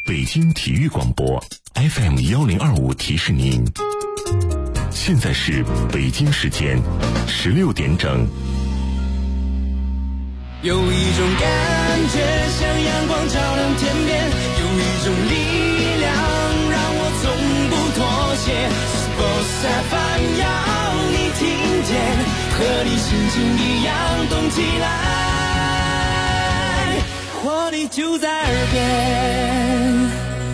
北京体育广播 FM1025提示您，现在是北京时间16点整。 有一种感觉像阳光照亮天边，有一种力量让我从不妥协。Sports FM 要你听见，和你心情一样动起来，活力就在耳边。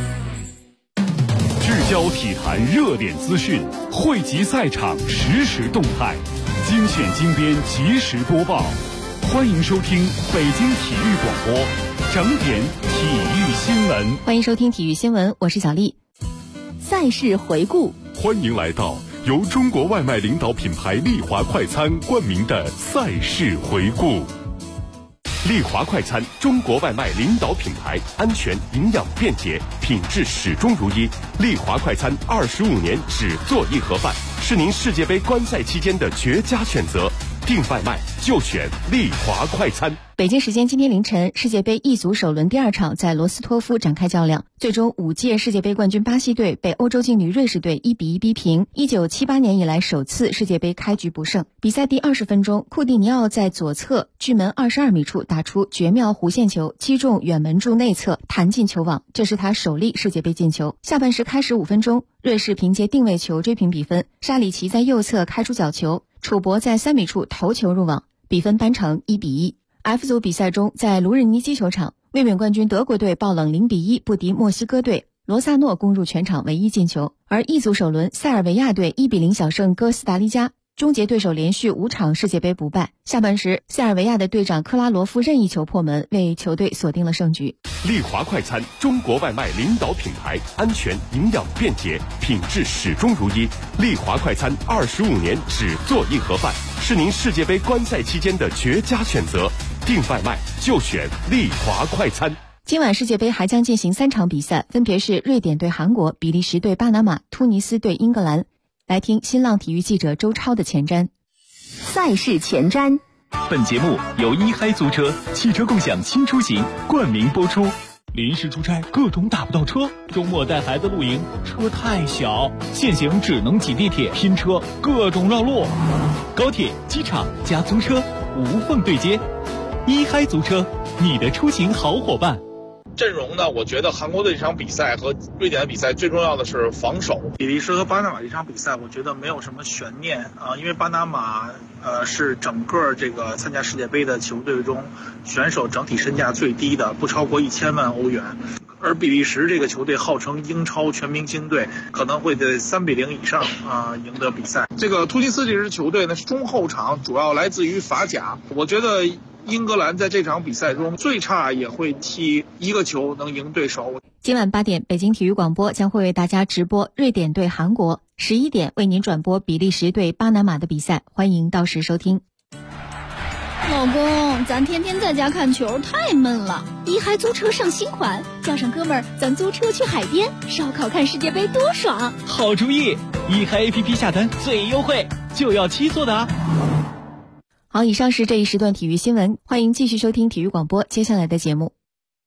聚焦体坛热点资讯，汇集赛场实时动态，精选精编及时播报。欢迎收听北京体育广播整点体育新闻。 欢迎收听体育新闻，我是小丽。赛事回顾， 欢迎来到由中国外卖领导品牌丽华快餐冠名的赛事回顾。丽华快餐，中国外卖领导品牌，安全、营养、便捷，品质始终如一。丽华快餐25年只做一盒饭，是您世界杯观赛期间的绝佳选择。订外卖就选丽华快餐。 北京时间今天凌晨，世界杯一组首轮第二场在罗斯托夫展开较量，最终5届世界杯冠军巴西队被欧洲劲旅瑞士队1-1逼平，1978年以来首次世界杯开局不胜。比赛第20分钟，库蒂尼奥在左侧距门22米处打出绝妙弧线球，击中远门柱内侧，弹进球网，这是他首粒世界杯进球。下半时开始5分钟，瑞士凭借定位球追平比分，沙里奇在右侧开出角球，楚博在3米处头球入网，比分扳成1-1。F 组比赛中，在卢日尼基球场，卫冕冠军德国队爆冷0-1不敌墨西哥队，罗萨诺攻入全场唯一进球。而 E 组首轮，塞尔维亚队1-0小胜哥斯达黎加，终结对手连续5场世界杯不败。下半时，塞尔维亚的队长克拉罗夫任意球破门，为球队锁定了胜局。 丽华快餐，中国外卖领导品牌，安全、营养、便捷，品质始终如一。丽华快餐25年只做一盒饭，是您世界杯观赛期间的绝佳选择。订外卖就选丽华快餐。 今晚世界杯还将进行3场比赛，分别是瑞典对韩国、比利时对巴拿马、突尼斯对英格兰。来听新浪体育记者周超的前瞻。赛事前瞻。 本节目由一嗨租车汽车共享新出行冠名播出。临时出差各种打不到车，周末带孩子露营车太小，现行只能挤地铁拼车，各种绕路。高铁、机场加租车无缝对接，一嗨租车，你的出行好伙伴。 阵容呢，我觉得韩国队这场比赛和瑞典的比赛最重要的是防守。比利时和巴拿马这场比赛，我觉得没有什么悬念啊，因为巴拿马是整个这个参加世界杯的球队中选手整体身价最低的，不超过1000万欧元。而比利时这个球队号称英超全明星队，可能会在3-0以上赢得比赛。这个突尼斯这支球队呢是中后场，主要来自于法甲。我觉得英格兰在这场比赛中最差也会踢1个球能赢对手。 今晚8点，北京体育广播将会为大家直播瑞典对韩国，11点为您转播比利时对巴拿马的比赛，欢迎到时收听。 老公，咱天天在家看球太闷了，一嗨租车上新款，叫上哥们儿，咱租车去海边烧烤看世界杯多爽。 好主意，一嗨 APP 下单最优惠，就要7座的啊。 好，以上是这一时段体育新闻，欢迎继续收听体育广播接下来的节目。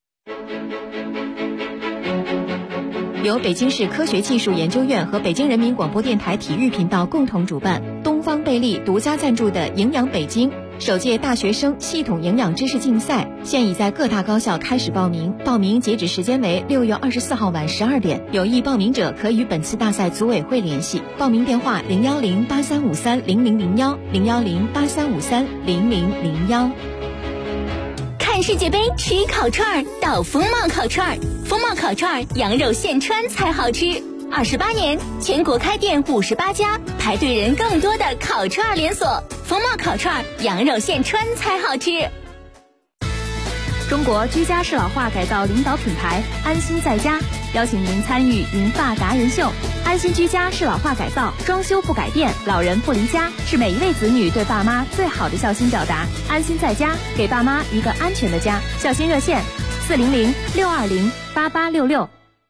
由北京市科学技术研究院和北京人民广播电台体育频道共同主办，东方贝利独家赞助的营养北京首届大学生系统营养知识竞赛现已在各大高校开始报名，报名截止时间为6月24号晚12点，有意报名者可与本次大赛组委会联系，报名电话01083530001 01083530001。 看世界杯吃烤串到风貌烤串，风貌烤串羊肉现穿才好吃。28年，全国开店58家，排队人更多的烤串连锁。风貌烤串羊肉现穿才好吃。 中国居家适老化改造领导品牌安心在家邀请您参与银发达人秀。安心居家适老化改造，装修不改变，老人不离家，是每一位子女对爸妈最好的孝心表达。安心在家，给爸妈一个安全的家。孝心热线400-620-8866。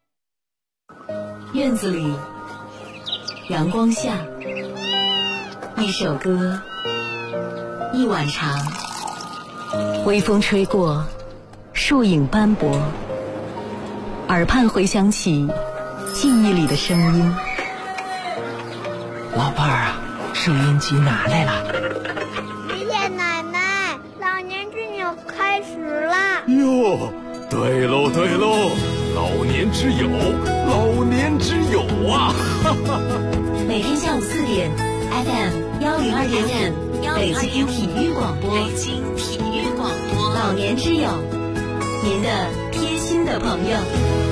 院子里，阳光下，一首歌，一碗茶，微风吹过，树影斑驳， 耳畔回响起记忆里的声音。 老伴儿啊，收音机拿来了。 爷爷奶奶，老年之友开始了。 哟，对喽对喽，老年之友，老年之友啊！ 每天下午4点 FM102.5北京体育广播，北京体育广播，老年之友，您的贴心的朋友。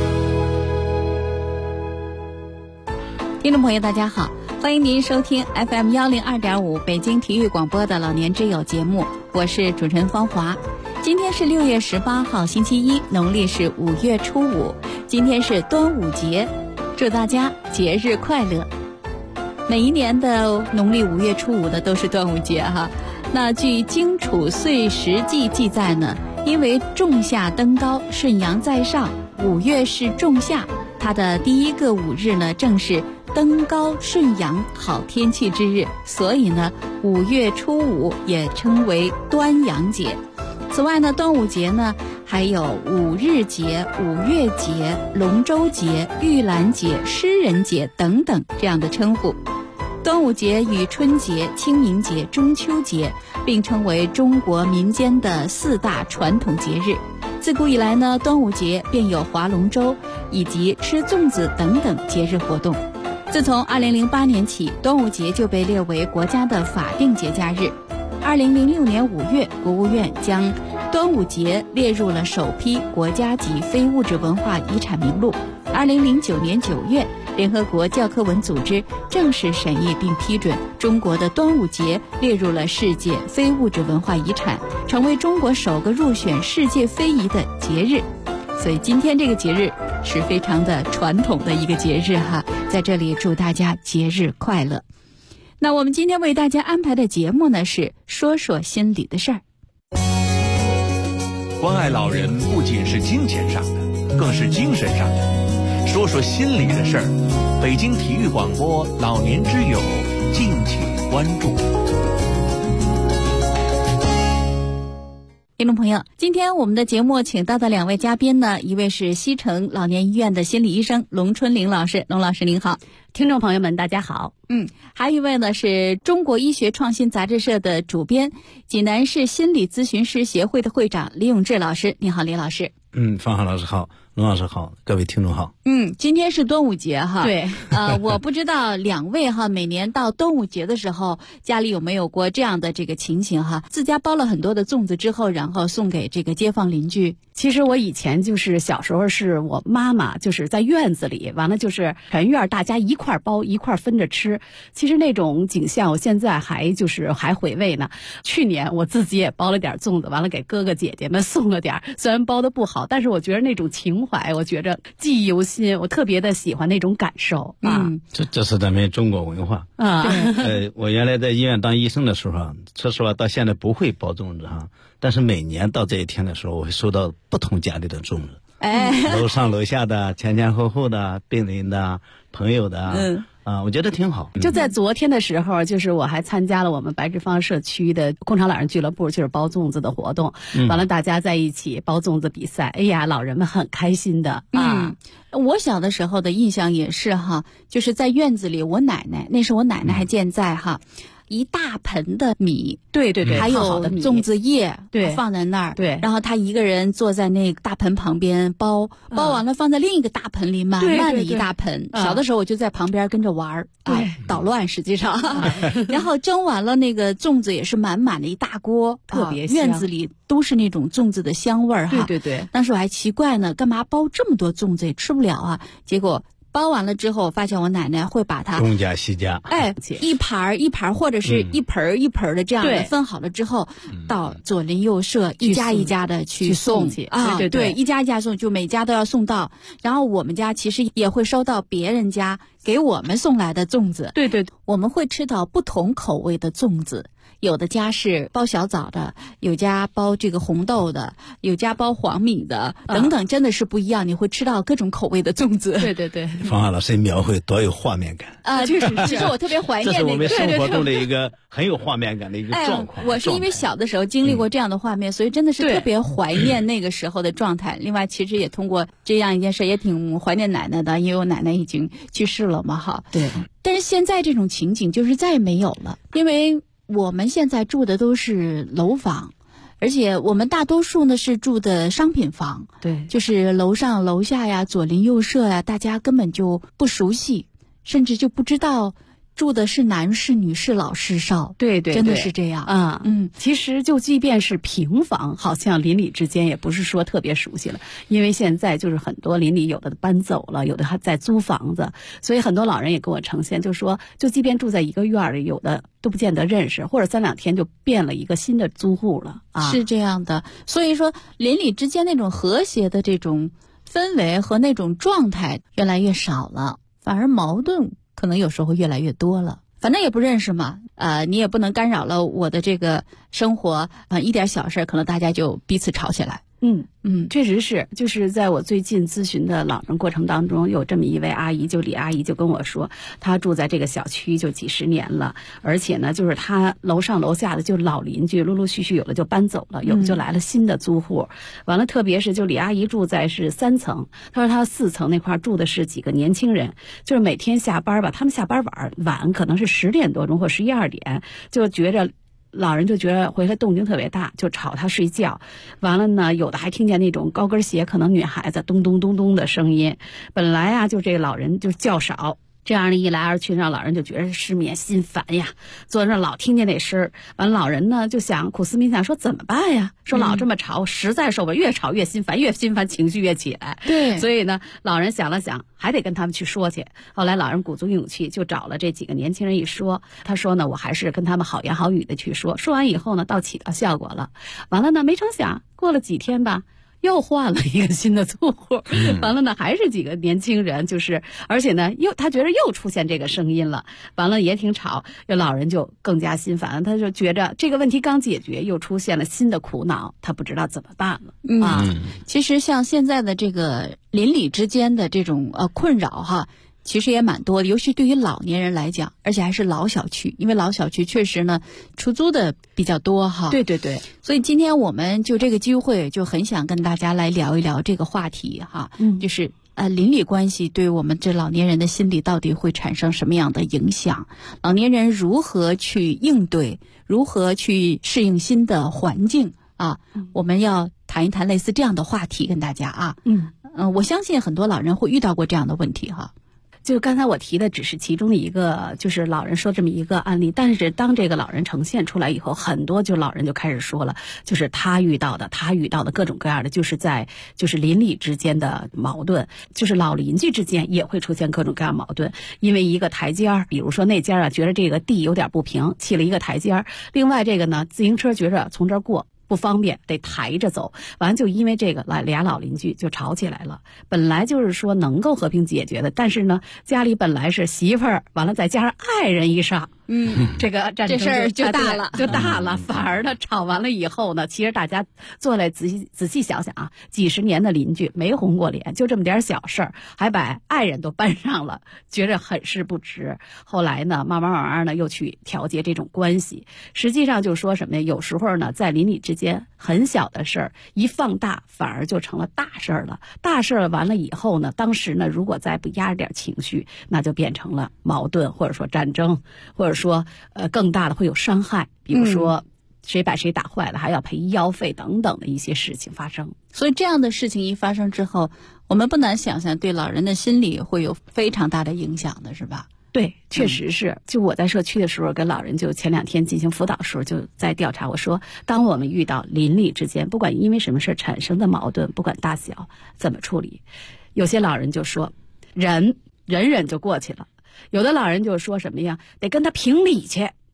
听众朋友大家好，欢迎您收听 FM102.5北京体育广播的老年之友节目，我是主持人方华。今天是6月18号星期一，农历是5月初5，今天是端午节，祝大家节日快乐。每一年的农历5月初5的都是端午节哈。那据《荆楚岁时记》记载呢，因为仲夏登高，顺阳在上，5月是仲夏，它的第一个5日呢正是登高顺阳好天气之日，所以呢5月初5也称为端阳节。此外呢，端午节呢还有5日节、5月节、龙舟节、玉兰节、诗人节等等这样的称呼。端午节与春节、清明节、中秋节并称为中国民间的4大传统节日。自古以来呢，端午节便有划龙舟以及吃粽子等等节日活动。自从2008年起，端午节就被列为国家的法定节假日。2006年5月，国务院将端午节列入了首批国家级非物质文化遗产名录。2009年9月，联合国教科文组织正式审议并批准中国的端午节列入了世界非物质文化遗产，成为中国首个入选世界非遗的节日。所以今天这个节日是非常的传统的一个节日哈，在这里祝大家节日快乐。那我们今天为大家安排的节目呢是说说心里的事儿。 关爱老人不仅是金钱上的，更是精神上的。说说心里的事儿，北京体育广播老年之友，敬请关注。 听众朋友，今天我们的节目请到的2位嘉宾呢，一位是西城老年医院的心理医生龙春玲老师，龙老师您好。 听众朋友们大家好。 还有一位呢是中国医学创新杂志社的主编，济南市心理咨询师协会的会长李永志老师，你好李老师。 方浩老师好，龙老师好，各位听众好。 今天是端午节哈。 对。 我不知道2位哈，每年到端午节的时候，家里有没有过这样的这个情形哈？自家包了很多的粽子之后，然后送给这个街坊邻居。 其实我以前就是小时候是我妈妈就是在院子里，完了就是全院大家一块包一块分着吃。其实那种景象我现在还回味呢。去年我自己也包了点粽子，完了给哥哥姐姐们送了点，虽然包得不好，但是我觉得那种情怀，我觉着记忆犹新，我特别的喜欢那种感受啊。 这是咱们中国文化啊。 我原来在医院当医生的时候，说实话到现在不会包粽子哈，但是每年到这一天的时候，我会收到不同家里的粽子。楼上楼下的，前前后后的，病人的，朋友的。我觉得挺好。 就在昨天的时候，就是我还参加了我们白志方社区的工厂老人俱乐部，就是包粽子的活动。完了，大家在一起包粽子比赛，哎呀，老人们很开心的啊。 我小的时候的印象也是哈，就是在院子里，我奶奶那时候我奶奶还健在哈。一大盆的米， 对， 还有粽子叶， 对， 放在那儿， 对， 然后他一个人坐在那个大盆旁边包完了放在另一个大盆里，满满的一大盆。小的时候我就在旁边跟着玩儿，捣乱实际上。然后蒸完了那个粽子也是满满的一大锅， 特别香， 院子里都是那种粽子的香味儿哈。 对。 当时我还奇怪呢，干嘛包这么多粽子也吃不了啊？结果包完了之后，发现我奶奶会把它东家西家， 一盘一盘或者是一盆一盆的这样的分好了之后，到左邻右舍一家一家的去送去啊，对，一家一家送，就每家都要送到。然后我们家其实也会收到别人家给我们送来的粽子， 对， 我们会吃到不同口味的粽子。 有的家是包小枣的，有家包这个红豆的，有家包黄米的，等等，真的是不一样。你会吃到各种口味的粽子。 对对对，方老师描绘多有画面感确实是。其实我特别怀念那个， 这是我们生活中的一个很有画面感的一个状况。 我是因为小的时候经历过这样的画面，所以真的是特别怀念那个时候的状态。另外，其实也通过这样一件事，也挺怀念奶奶的，因为我奶奶已经去世了嘛，哈。 对。 但是现在这种情景就是再也没有了，因为我们现在住的都是楼房，而且我们大多数呢是住的商品房， 对， 就是楼上楼下呀，左邻右舍呀，大家根本就不熟悉，甚至就不知道住的是男是女是老是少。 对对， 真的是这样啊。其实就即便是平房，好像邻里之间也不是说特别熟悉了，因为现在就是很多邻里有的搬走了，有的还在租房子，所以很多老人也跟我呈现，就说就即便住在一个院里，有的都不见得认识，或者3-2天就变了一个新的租户了啊。 是这样的，所以说邻里之间那种和谐的这种氛围和那种状态越来越少了，反而矛盾可能有时候越来越多了。反正也不认识嘛，你也不能干扰了我的这个生活，一点小事可能大家就彼此吵起来。 确实是，就是在我最近咨询的老人过程当中，有这么一位阿姨，就李阿姨就跟我说，她住在这个小区就几十年了，而且呢，就是她楼上楼下的就老邻居，陆陆续续有的就搬走了，有的就来了新的租户。完了，特别是就李阿姨住在是3层，她说她4层那块住的是几个年轻人，就是每天下班吧，他们下班晚可能是10点多钟或11、12点，就觉着。老人就觉得回来动静特别大，就吵他睡觉。完了呢，有的还听见那种高跟鞋，可能女孩子咚咚咚咚的声音。本来啊，就这个老人就较少。这样的一来二去，让老人就觉得失眠心烦呀，坐那老听见那声儿，完了老人呢就想苦思冥想，说怎么办呀？说老这么吵，实在受不了，越吵越心烦，越心烦情绪越起来。 对， 所以呢，老人想了想，还得跟他们去说去。后来老人鼓足勇气，就找了这几个年轻人一说，他说呢，我还是跟他们好言好语的去说。说完以后呢，起到效果了。完了呢，没成想过了几天吧。又换了一个新的租户，完了呢，还是几个年轻人，而且呢，他觉得又出现这个声音了，完了也挺吵，有老人就更加心烦，他就觉着这个问题刚解决，又出现了新的苦恼，他不知道怎么办了。 其实像现在的这个邻里之间的这种困扰哈。其实也蛮多的，尤其对于老年人来讲，而且还是老小区，因为老小区确实呢出租的比较多哈。 对对对， 所以今天我们就这个机会就很想跟大家来聊一聊这个话题哈，就是邻里关系对我们这老年人的心理到底会产生什么样的影响？老年人如何去应对，如何去适应新的环境啊？我们要谈一谈类似这样的话题跟大家啊。我相信很多老人会遇到过这样的问题哈。 就刚才我提的只是其中的一个，就是老人说这么一个案例，但是当这个老人呈现出来以后，很多老人就开始说了，就是他遇到的各种各样的，就是邻里之间的矛盾，就是老邻居之间也会出现各种各样矛盾，因为一个台阶儿，比如说那家觉得这个地有点不平，砌了一个台阶儿，另外这个呢，自行车觉着从这儿过不方便，得抬着走，完了就因为这个俩老邻居就吵起来了。本来就是说能够和平解决的，但是呢，家里本来是媳妇儿，完了再加上爱人一上，这个战争这事儿就大了， 就大了。反而呢，吵完了以后呢，其实大家坐来仔细想想啊，几十年的邻居没红过脸，就这么点小事儿，还把爱人都搬上了，觉着很是不值。后来呢，慢慢呢，又去调节这种关系。实际上就说什么呀？有时候呢，在邻里之间很小的事儿一放大，反而就成了大事儿了。大事儿完了以后呢，当时呢，如果再不压着点情绪，那就变成了矛盾，或者说战争，或者说更大的会有伤害，比如说谁把谁打坏了，还要赔医药费等等的一些事情发生。 所以这样的事情一发生之后，我们不难想象对老人的心理会有非常大的影响的，是吧？ 对，确实是。就我在社区的时候，跟老人就前2天进行辅导的时候，就在调查。我说，当我们遇到邻里之间，不管因为什么事产生的矛盾，不管大小，怎么处理？有些老人就说，忍就过去了。有的老人就说什么呀？得跟他评理去。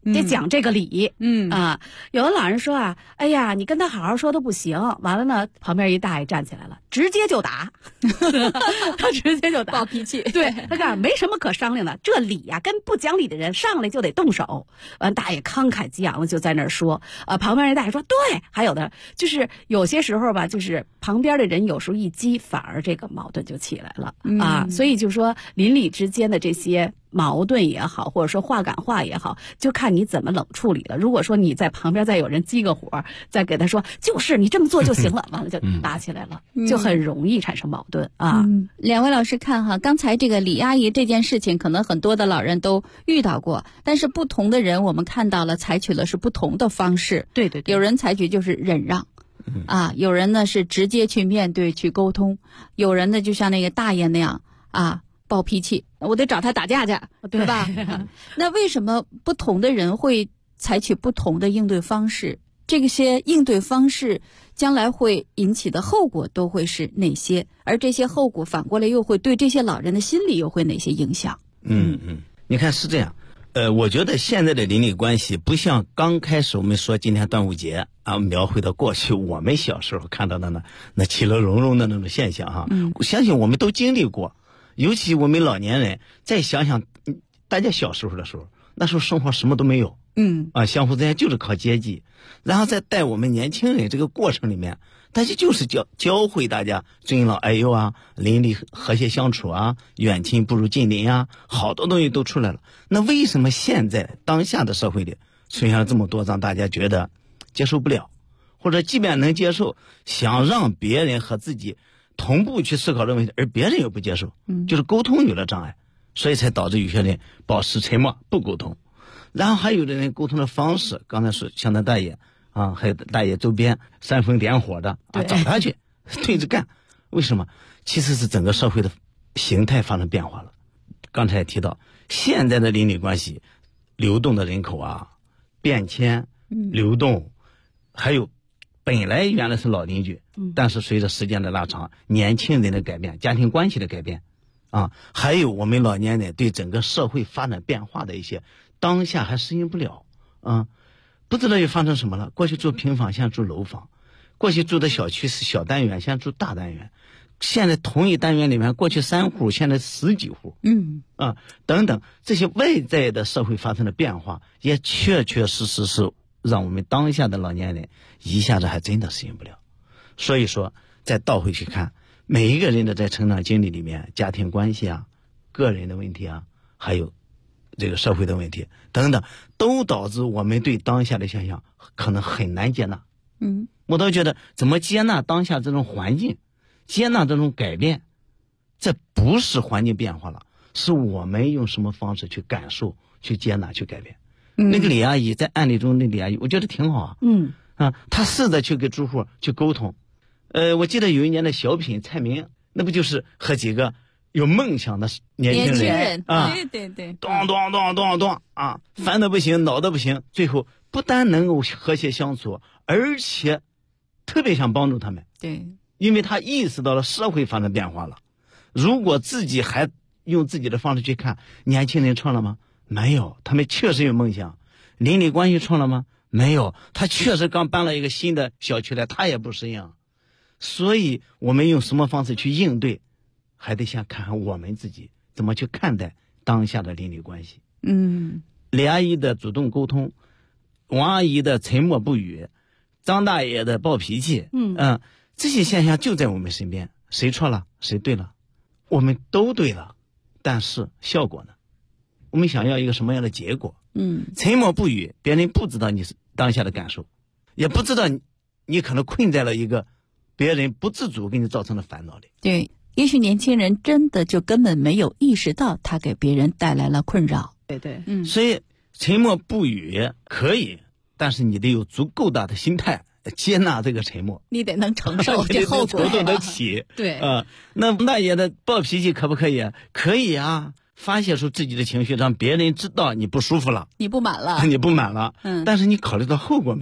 得讲这个理。有的老人说啊，哎呀，你跟他好好说都不行。完了呢，旁边一大爷站起来了，直接就打，他直接就打， 暴脾气。 对，他告诉没什么可商量的，这理呀，跟不讲理的人上来就得动手。完，大爷慷慨激昂的就在那儿说，旁边一大爷说，对，还有的就是有些时候吧，就是旁边的人有时候一激，反而这个矛盾就起来了啊。所以就说邻里之间的这些矛盾也好，或者说话赶话也好，就看你怎么冷处理了。如果说你在旁边再有人激个火，再给他说就是你这么做就行了，完了就打起来了，就很容易产生矛盾啊。 两位老师看哈，刚才这个李阿姨这件事情，可能很多的老人都遇到过，但是不同的人我们看到了采取的是不同的方式。 对对对， 有人采取就是忍让。有人呢是直接去面对去沟通，有人呢就像那个大爷那样暴脾气，我得找他打架去，对吧？那为什么不同的人会采取不同的应对方式？这些应对方式将来会引起的后果都会是哪些？而这些后果反过来又会对这些老人的心理又会哪些影响？ 你看是这样。我觉得现在的邻里关系不像刚开始我们说今天端午节描绘到过去我们小时候看到的那其乐融融的那种现象哈。我相信我们都经历过，尤其我们老年人再想想大家小时候的时候，那时候生活什么都没有，相互之间就是靠接济，然后再带我们年轻人这个过程里面，大家就是教会大家尊老爱幼啊，邻里和谐相处啊，远亲不如近邻啊，好多东西都出来了。那为什么现在当下的社会里出现了这么多让大家觉得接受不了，或者即便能接受，想让别人和自己同步去思考这个问题，而别人又不接受，就是沟通有了障碍，所以才导致有些人保持沉默不沟通。然后还有的人沟通的方式，刚才说像那大爷还有大爷周边煽风点火的找他去对着干。为什么？其实是整个社会的形态发生变化了。刚才也提到现在的邻里关系，流动的人口变迁流动，还有本来原来是老邻居，但是随着时间的拉长，年轻人的改变，家庭关系的改变还有我们老年人对整个社会发展变化的一些当下还适应不了不知道又发生什么了。过去住平房，现在住楼房；过去住的小区是小单元，现在住大单元；现在同一单元里面，过去3户，现在10几户。等等，这些外在的社会发生的变化，也确确实实是让我们当下的老年人一下子还真的适应不了。所以说，再倒回去看，每一个人的在成长经历里面，家庭关系个人的问题还有这个社会的问题等等，都导致我们对当下的现象可能很难接纳。我倒觉得怎么接纳当下这种环境，接纳这种改变，这不是环境变化了，是我们用什么方式去感受、去接纳、去改变。那个李阿姨在案例中，那李阿姨我觉得挺好她试着去跟住户去沟通。我记得有一年的小品蔡明，那不就是和几个有梦想的年轻人对， 咚咚咚咚咚烦得不行，恼得不行，最后不但能够和谐相处，而且特别想帮助他们。 对， 因为他意识到了社会发生变化了。如果自己还用自己的方式去看，年轻人错了吗？没有，他们确实有梦想。邻里关系错了吗？没有，他确实刚搬了一个新的小区来，他也不适应。所以我们用什么方式去应对，还得先看看我们自己怎么去看待当下的邻里关系。李阿姨的主动沟通，王阿姨的沉默不语，张大爷的暴脾气，这些现象就在我们身边。谁错了？谁对了？我们都对了，但是效果呢？我们想要一个什么样的结果？沉默不语，别人不知道你是当下的感受，也不知道你可能困在了一个别人不自主给你造成的烦恼里。 对，也许年轻人真的就根本没有意识到他给别人带来了困扰。 对， 所以沉默不语可以，但是你得有足够大的心态接纳这个沉默， 你得能承受这后果， 承受得起。 对那大爷的暴脾气可不可以？可以啊，发泄出自己的情绪，让别人知道你不舒服了， 你不满了， 但是你考虑到后果没有？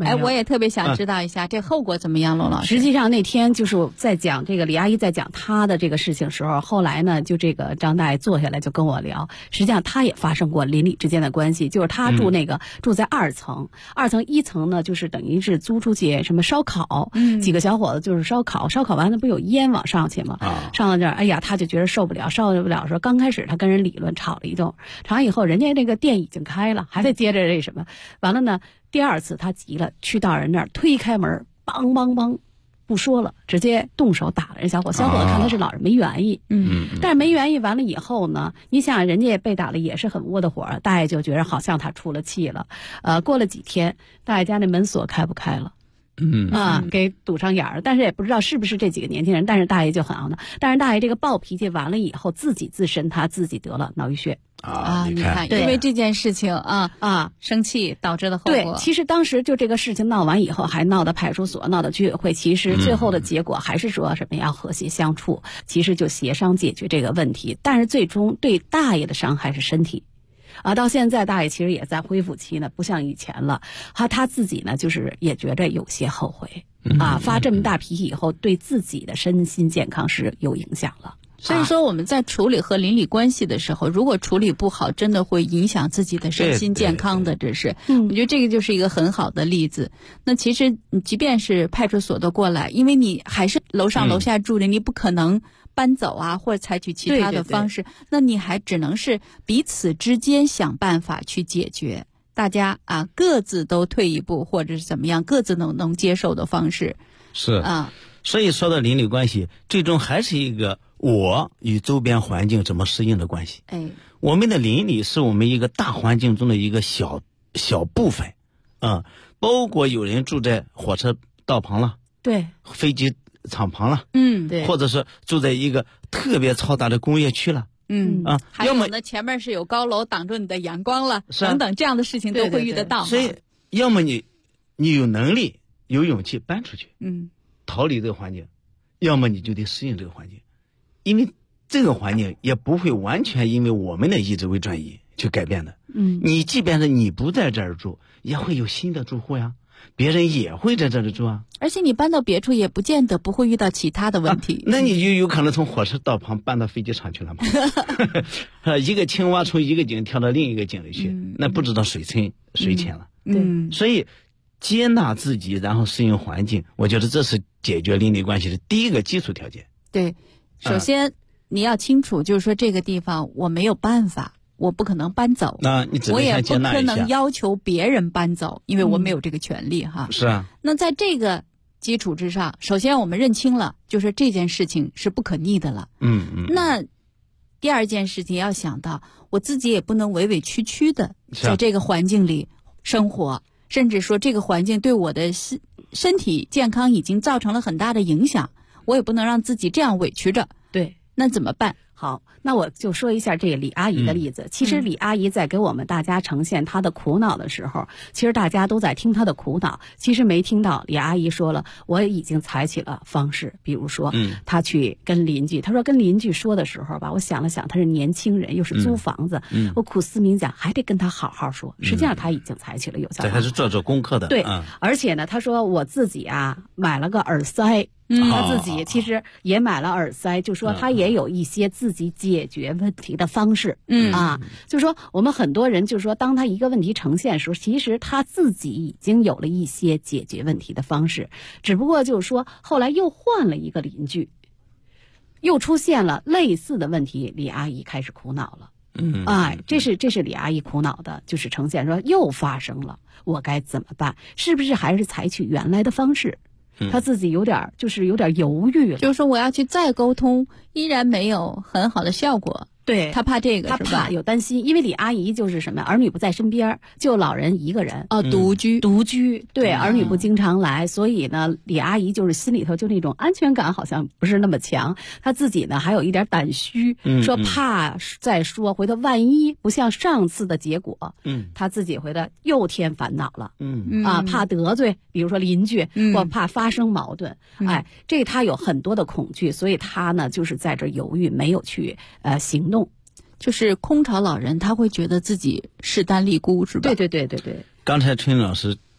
哎，我也特别想知道一下这后果怎么样，龙老师。 实际上那天就是在讲这个李阿姨在讲她的这个事情时候，后来呢，就这个张大爷坐下来就跟我聊，实际上他也发生过邻里之间的关系，就是他住住在2层，2层1层呢就是等于是租出去什么烧烤，几个小伙子就是烧烤完了不有烟往上去吗？上到这儿，哎呀，他就觉得受不了，说刚开始他跟人理论吵了一顿，吵完以后人家那个店已经开了，还得接着这什么，完了呢。第2次他急了，去到人那儿推开门，梆梆梆，不说了，直接动手打了人小伙子。小伙子看他是老人没原意，但是没原意完了以后呢，你想人家被打了也是很窝的火，大爷就觉得好像他出了气了。过了几天，大爷家那门锁开不开了。给堵上眼儿，但是也不知道是不是这几个年轻人，但是大爷就很懊恼。但是大爷这个暴脾气完了以后，自身他自己得了脑溢血。 你看，因为这件事情生气导致的后果。 对，其实当时就这个事情闹完以后，还闹到派出所，闹到居委会，其实最后的结果还是说什么要和谐相处，其实就协商解决这个问题。但是最终对大爷的伤害是身体。到现在大爷其实也在恢复期呢，不像以前了。他自己呢，就是也觉得有些后悔发这么大脾气以后，对自己的身心健康是有影响了。 所以说我们在处理和邻里关系的时候，如果处理不好，真的会影响自己的身心健康的。这是，我觉得这个就是一个很好的例子。那其实即便是派出所的过来，因为你还是楼上楼下住的，你不可能搬走或者采取其他的方式，那你还只能是彼此之间想办法去解决，大家各自都退一步，或者是怎么样，各自能接受的方式。 是所以说到邻里关系，最终还是一个我与周边环境怎么适应的关系。我们的邻里是我们一个大环境中的一个小部分包括有人住在火车道旁了， 对， 飞机厂旁了， 对， 或者是住在一个特别嘈杂的工业区了， 还有呢，前面是有高楼挡住你的阳光了，等等，这样的事情都会遇得到。 所以，要么你有能力、有勇气搬出去，逃离这个环境，要么你就得适应这个环境，因为这个环境也不会完全因为我们的意志为转移去改变的。你即便是你不在这儿住，也会有新的住户呀。别人也会在这里住而且你搬到别处也不见得不会遇到其他的问题。 那你就有可能从火车道旁搬到飞机场去了嘛一个青蛙从一个井跳到另一个井里去，那不知道谁深谁浅了。所以接纳自己，然后适应环境，我觉得这是解决邻里关系的第一个基础条件。 对，首先你要清楚，就是说这个地方我没有办法，我不可能搬走，我也不可能要求别人搬走，因为我没有这个权利是啊。 那在这个基础之上，首先我们认清了，就是这件事情是不可逆的了。那第二件事情要想到，我自己也不能委委屈屈的在这个环境里生活，甚至说这个环境对我的身体健康已经造成了很大的影响，我也不能让自己这样委屈着。 对， 那怎么办？ 好，那我就说一下这个李阿姨的例子。其实李阿姨在给我们大家呈现她的苦恼的时候，其实大家都在听她的苦恼，其实没听到李阿姨说了，我已经采取了方式，比如说，她去跟邻居，她说跟邻居说的时候吧，我想了想，她是年轻人，又是租房子，我苦思冥想，还得跟她好好说。实际上，她已经采取了有效方式， 这还是做功课的。 对，而且呢，她说我自己买了个耳塞。他自己其实也买了耳塞，就说他也有一些自己解决问题的方式。就说我们很多人就说，当他一个问题呈现的时候，其实他自己已经有了一些解决问题的方式，只不过就是说后来又换了一个邻居，又出现了类似的问题，李阿姨开始苦恼了。这是李阿姨苦恼的，就是呈现说又发生了，我该怎么办？是不是还是采取原来的方式？他自己有点犹豫了， 就是说我要去再沟通，依然没有很好的效果。 对， 他怕这个， 他怕有担心，因为李阿姨就是什么儿女不在身边，就老人一个人独居， 对，儿女不经常来，所以呢，李阿姨就是心里头就那种安全感好像不是那么强，她自己呢还有一点胆虚，说怕再说回头万一不像上次的结果，她自己回头又添烦恼了，怕得罪，比如说邻居，或怕发生矛盾，这她有很多的恐惧，所以她呢就是在这犹豫，没有去行动。 就是空巢老人，他会觉得自己势单力孤，是吧？ 对。 刚才春老师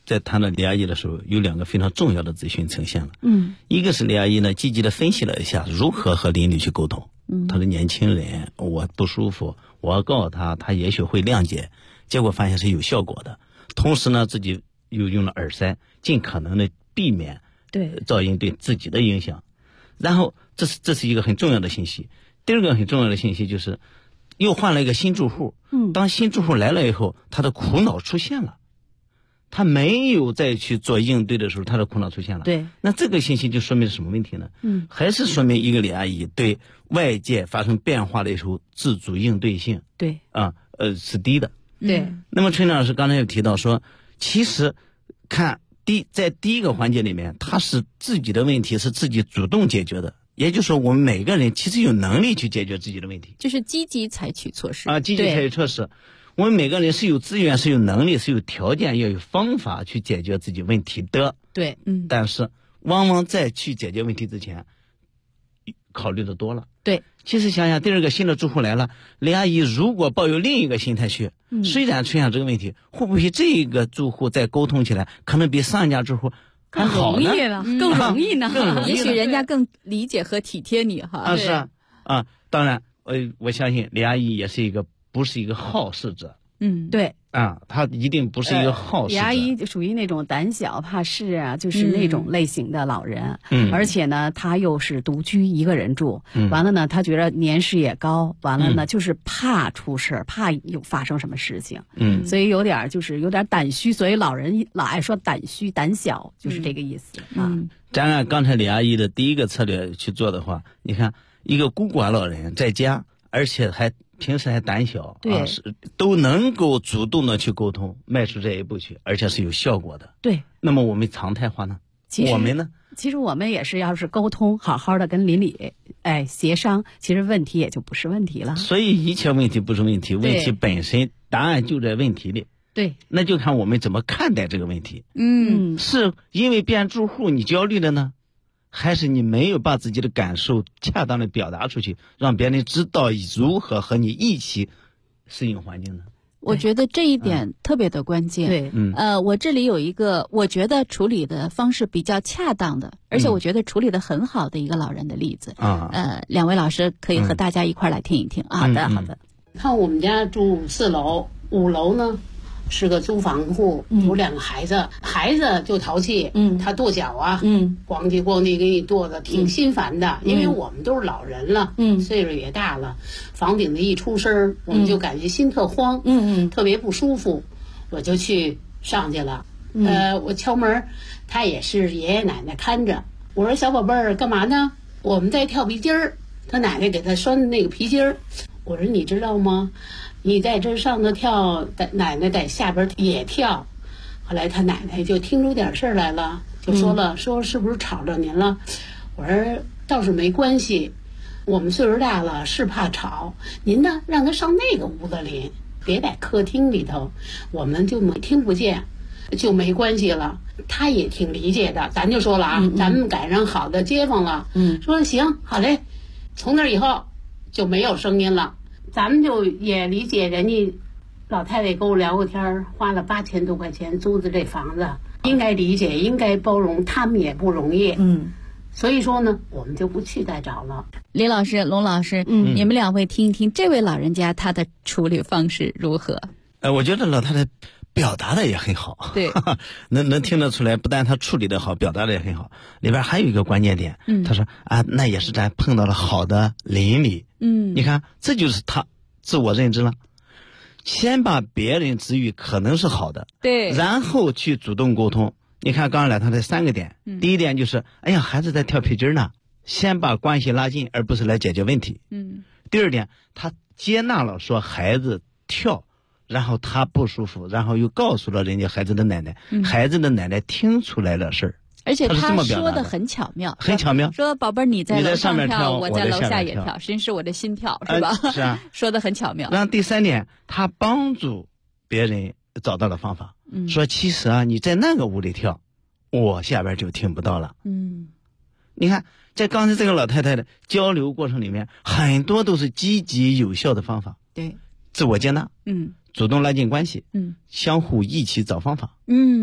在谈到李阿姨的时候，有2个非常重要的咨询呈现了。一个是李阿姨呢积极的分析了一下如何和邻里去沟通。她说年轻人，我不舒服，我要告诉他，他也许会谅解，结果发现是有效果的。同时呢，自己又用了耳塞，尽可能的避免噪音对自己的影响。然后这是一个很重要的信息。第二个很重要的信息就是又换了一个新住户。当新住户来了以后，他的苦恼出现了，他没有再去做应对的时候，他的苦恼出现了。对，那这个信息就说明什么问题呢？还是说明一个李阿姨对外界发生变化的时候自主应对性是低的。对。那么陈老师刚才有提到说，其实看在第一个环节里面，他是自己的问题是自己主动解决的。也就是说，我们每个人其实有能力去解决自己的问题， 就是积极采取措施积极采取措施。我们每个人是有资源、是有能力、是有条件、要有方法去解决自己问题的。对，但是往往在去解决问题之前，考虑的多了。对，其实想想第2个新的住户来了，李阿姨如果抱有另一个心态去，虽然出现这个问题，会不会这个住户再沟通起来，可能比上一家住户更容易了，更容易呢？ 也许人家更理解和体贴你哈。 是啊，当然，我相信李阿姨也是不是一个好事者。对她一定不是一个好事者。 李阿姨属于那种胆小怕事啊，就是那种类型的老人。而且呢，她又是独居一个人住，完了呢，她觉得年事也高，完了呢，就是怕出事，怕有发生什么事情。所以有点胆虚，所以老人老爱说胆虚胆小，就是这个意思咱按刚才李阿姨的第一个策略去做的话，你看一个孤寡老人在家，而且平时还胆小，都能够主动的去沟通，迈出这一步去，而且是有效果的。对，那么我们常态化呢？我们呢？ 其实我们也是，要是沟通，好好的跟邻里协商，其实问题也就不是问题了。 所以一切问题不是问题，问题本身答案就在问题里。对，那就看我们怎么看待这个问题。是因为变住户你焦虑了呢？还是你没有把自己的感受恰当的表达出去，让别人知道如何和你一起适应环境呢？ 我觉得这一点特别的关键。对，我这里有一个我觉得处理的方式比较恰当的，而且我觉得处理的很好的一个老人的例子。2位老师可以和大家一块来听一听。好的。 看我们家住4楼，5楼呢是个租房户，有2个孩子，孩子就淘气，他跺脚啊，咣叽咣叽给你跺的，挺心烦的。因为我们都是老人了，岁数也大了，房顶子一出声，我们就感觉心特慌，特别不舒服，我就去上去了。我敲门，他也是爷爷奶奶看着。我说小宝贝儿干嘛呢？我们在跳皮筋儿，他奶奶给他拴的那个皮筋儿。我说你知道吗？你在这上头跳，奶奶在下边也跳。后来他奶奶就听出点事儿来了，就说了，说是不是吵着您了？我说倒是没关系，我们岁数大了是怕吵，您呢让他上那个屋子里，别在客厅里头，我们就听不见，就没关系了。他也挺理解的，咱就说了啊，咱们赶上好的街坊了，说行好嘞，从那以后就没有声音了。咱们就也理解人家老太太跟我聊过天，花了8000多块钱租的这房子，应该理解，应该包容，他们也不容易。所以说呢，我们就不去再找了。 李老师、龙老师，你们2位听一听这位老人家他的处理方式如何？ 我觉得老太太表达的也很好，对，能听得出来，不但他处理的好，表达的也很好。里边还有一个关键点，他说那也是咱碰到了好的邻里。你看，这就是他自我认知了。先把别人治愈可能是好的，对，然后去主动沟通。你看刚才他的3个点，第一点就是，孩子在跳皮筋呢，先把关系拉近，而不是来解决问题。第二点，他接纳了说孩子跳，然后他不舒服，然后又告诉了人家孩子的奶奶，孩子的奶奶听出来了事儿。 而且他说的很巧妙， 很巧妙。 说宝贝儿，你在楼上跳，我在楼下也跳， 实际是我的心跳，是吧？ 是啊， 说的很巧妙。 然后第3点，他帮助别人找到了方法，说其实你在那个屋里跳，我下边就听不到了。你看，在刚才这个老太太的交流过程里面，很多都是积极有效的方法。对，自我接纳，主动拉近关系，相互一起找方法，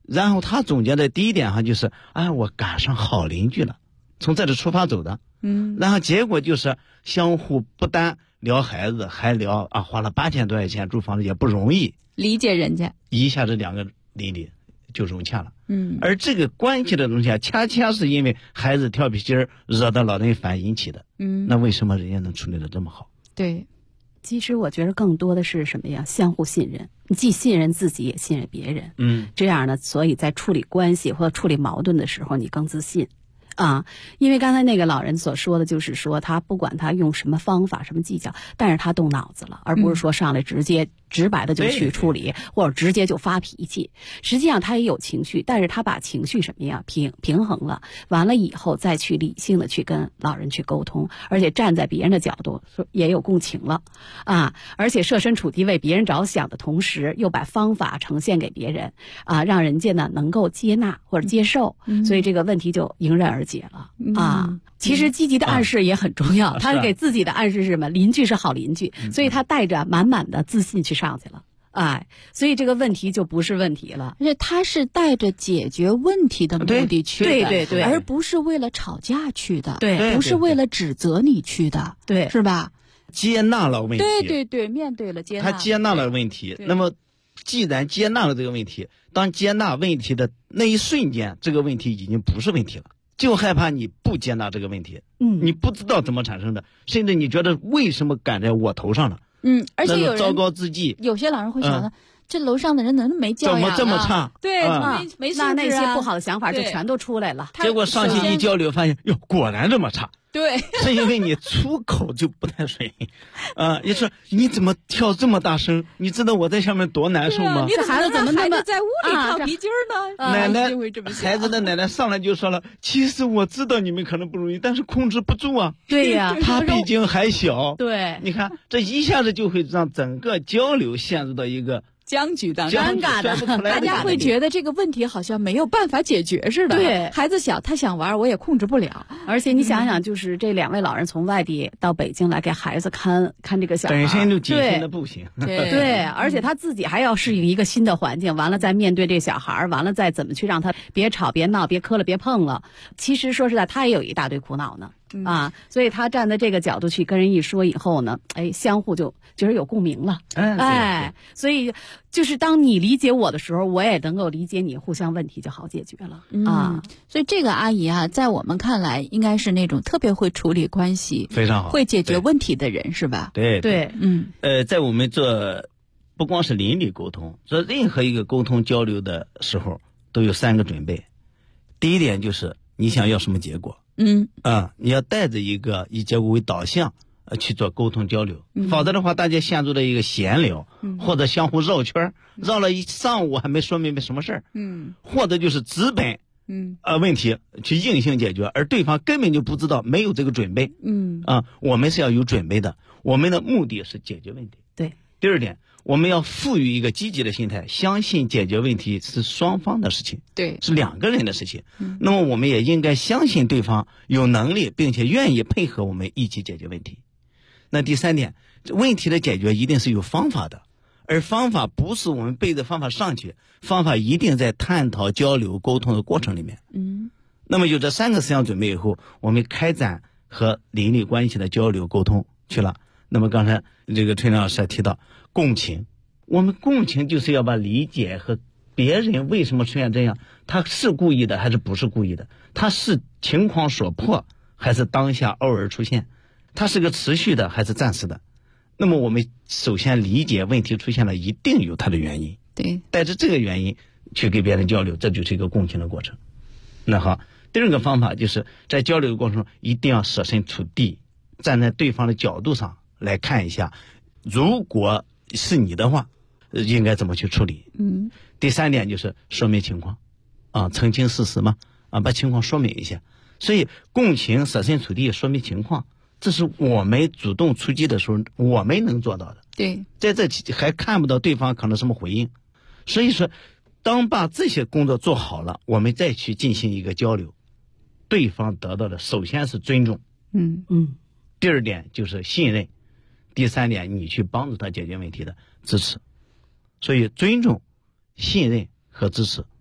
然后他总结的第一点哈，就是我赶上好邻居了，从这里出发走的。然后结果就是相互不单聊孩子，还聊花了8000多块钱住房子也不容易， 理解人家， 一下子2个邻里就融洽了。而这个关系的融洽，恰恰是因为孩子跳皮筋儿惹得老人烦引起的。那为什么人家能处理得这么好？ 对，其实我觉得更多的是什么呀？相互信任，你既信任自己，也信任别人。这样呢，所以在处理关系或者处理矛盾的时候，你更自信。因为刚才那个老人所说的就是说，他不管他用什么方法、什么技巧，但是他动脑子了，而不是说上来直白的就去处理，或者直接就发脾气。实际上他也有情绪，但是他把情绪什么呀平衡了，完了以后再去理性的去跟老人去沟通，而且站在别人的角度也有共情了而且设身处地为别人着想的同时，又把方法呈现给别人让人家呢能够接纳或者接受，所以这个问题就迎刃而解了其实积极的暗示也很重要，他给自己的暗示是什么？邻居是好邻居，所以他带着满满的自信去上去了。所以这个问题就不是问题了， 而且他是带着解决问题的目的去的， 对， 而不是为了吵架去的， 对， 不是为了指责你去的， 对， 是吧？ 接纳了问题， 对，面对了接纳， 他接纳了问题。那么，既然接纳了这个问题，当接纳问题的那一瞬间，这个问题已经不是问题了。就害怕你不接纳这个问题，你不知道怎么产生的，甚至你觉得为什么赶在我头上了， 而且有人糟糕之际， 有些老人会想到，这楼上的人怎么没教养怎么这么差？ 对，没素质那些不好的想法就全都出来了。 结果上去一交流，发现果然这么差。 对， 是因为你出口就不太顺你说你怎么跳这么大声？你知道我在下面多难受吗？ 你的孩子怎么那么在屋里跳皮筋呢？ 奶奶，孩子的奶奶上来就说了，其实我知道你们可能不容易，但是控制不住啊。 对呀， 他毕竟还小。 对， 你看这一下子就会让整个交流陷入到一个僵局当中， 尴尬的， 大家会觉得这个问题好像没有办法解决似的。 对， 孩子小，他想玩，我也控制不了。 而且你想想，就是这2位老人从外地到北京来给孩子看这个小孩， 本身就谨慎的不行。 对，而且他自己还要适应一个新的环境，完了再面对这小孩，完了再怎么去让他别吵、别闹、别磕了、别碰了。其实说实在，他也有一大堆苦恼呢。所以他站在这个角度去跟人一说以后呢，相互就觉得有共鸣了。所以就是当你理解我的时候，我也能够理解你，互相问题就好解决了所以这个阿姨在我们看来应该是那种特别会处理关系、 非常好、 会解决问题的人，是吧？ 对，在我们做不光是邻里沟通，做任何一个沟通交流的时候，都有3个准备。第一点就是你想要什么结果。你要带着一个以结果为导向去做沟通交流，否则的话，大家陷入了一个闲聊，或者相互绕圈，绕了一上午还没说明白什么事儿，或者就是直奔问题去硬性解决，而对方根本就不知道，没有这个准备。我们是要有准备的，我们的目的是解决问题。 对。 第二点，我们要赋予一个积极的心态，相信解决问题是双方的事情， 对， 是2个人的事情。那么我们也应该相信对方有能力，并且愿意配合我们一起解决问题。那第3点，问题的解决一定是有方法的，而方法不是我们背着方法上去，方法一定在探讨、交流、沟通的过程里面。那么有这3个思想准备以后，我们开展和邻里关系的交流沟通去了。那么刚才这个崔亮老师提到共情，我们共情就是要把理解和别人为什么出现这样，他是故意的还是不是故意的，他是情况所迫还是当下偶尔出现，他是个持续的还是暂时的。那么我们首先理解问题出现了一定有它的原因， 对， 带着这个原因去跟别人交流，这就是一个共情的过程。那好，第2个方法就是在交流的过程中一定要设身处地，站在对方的角度上来看一下，如果是你的话应该怎么去处理。第3点就是说明情况澄清事实嘛，把情况说明一下。所以共情、设身处地、说明情况，这是我们主动出击的时候我们能做到的。 对， 在这还看不到对方可能什么回应，所以说当把这些工作做好了，我们再去进行一个交流，对方得到的首先是尊重，第2点就是信任，第3点你去帮助他解决问题的支持。所以尊重、信任和支持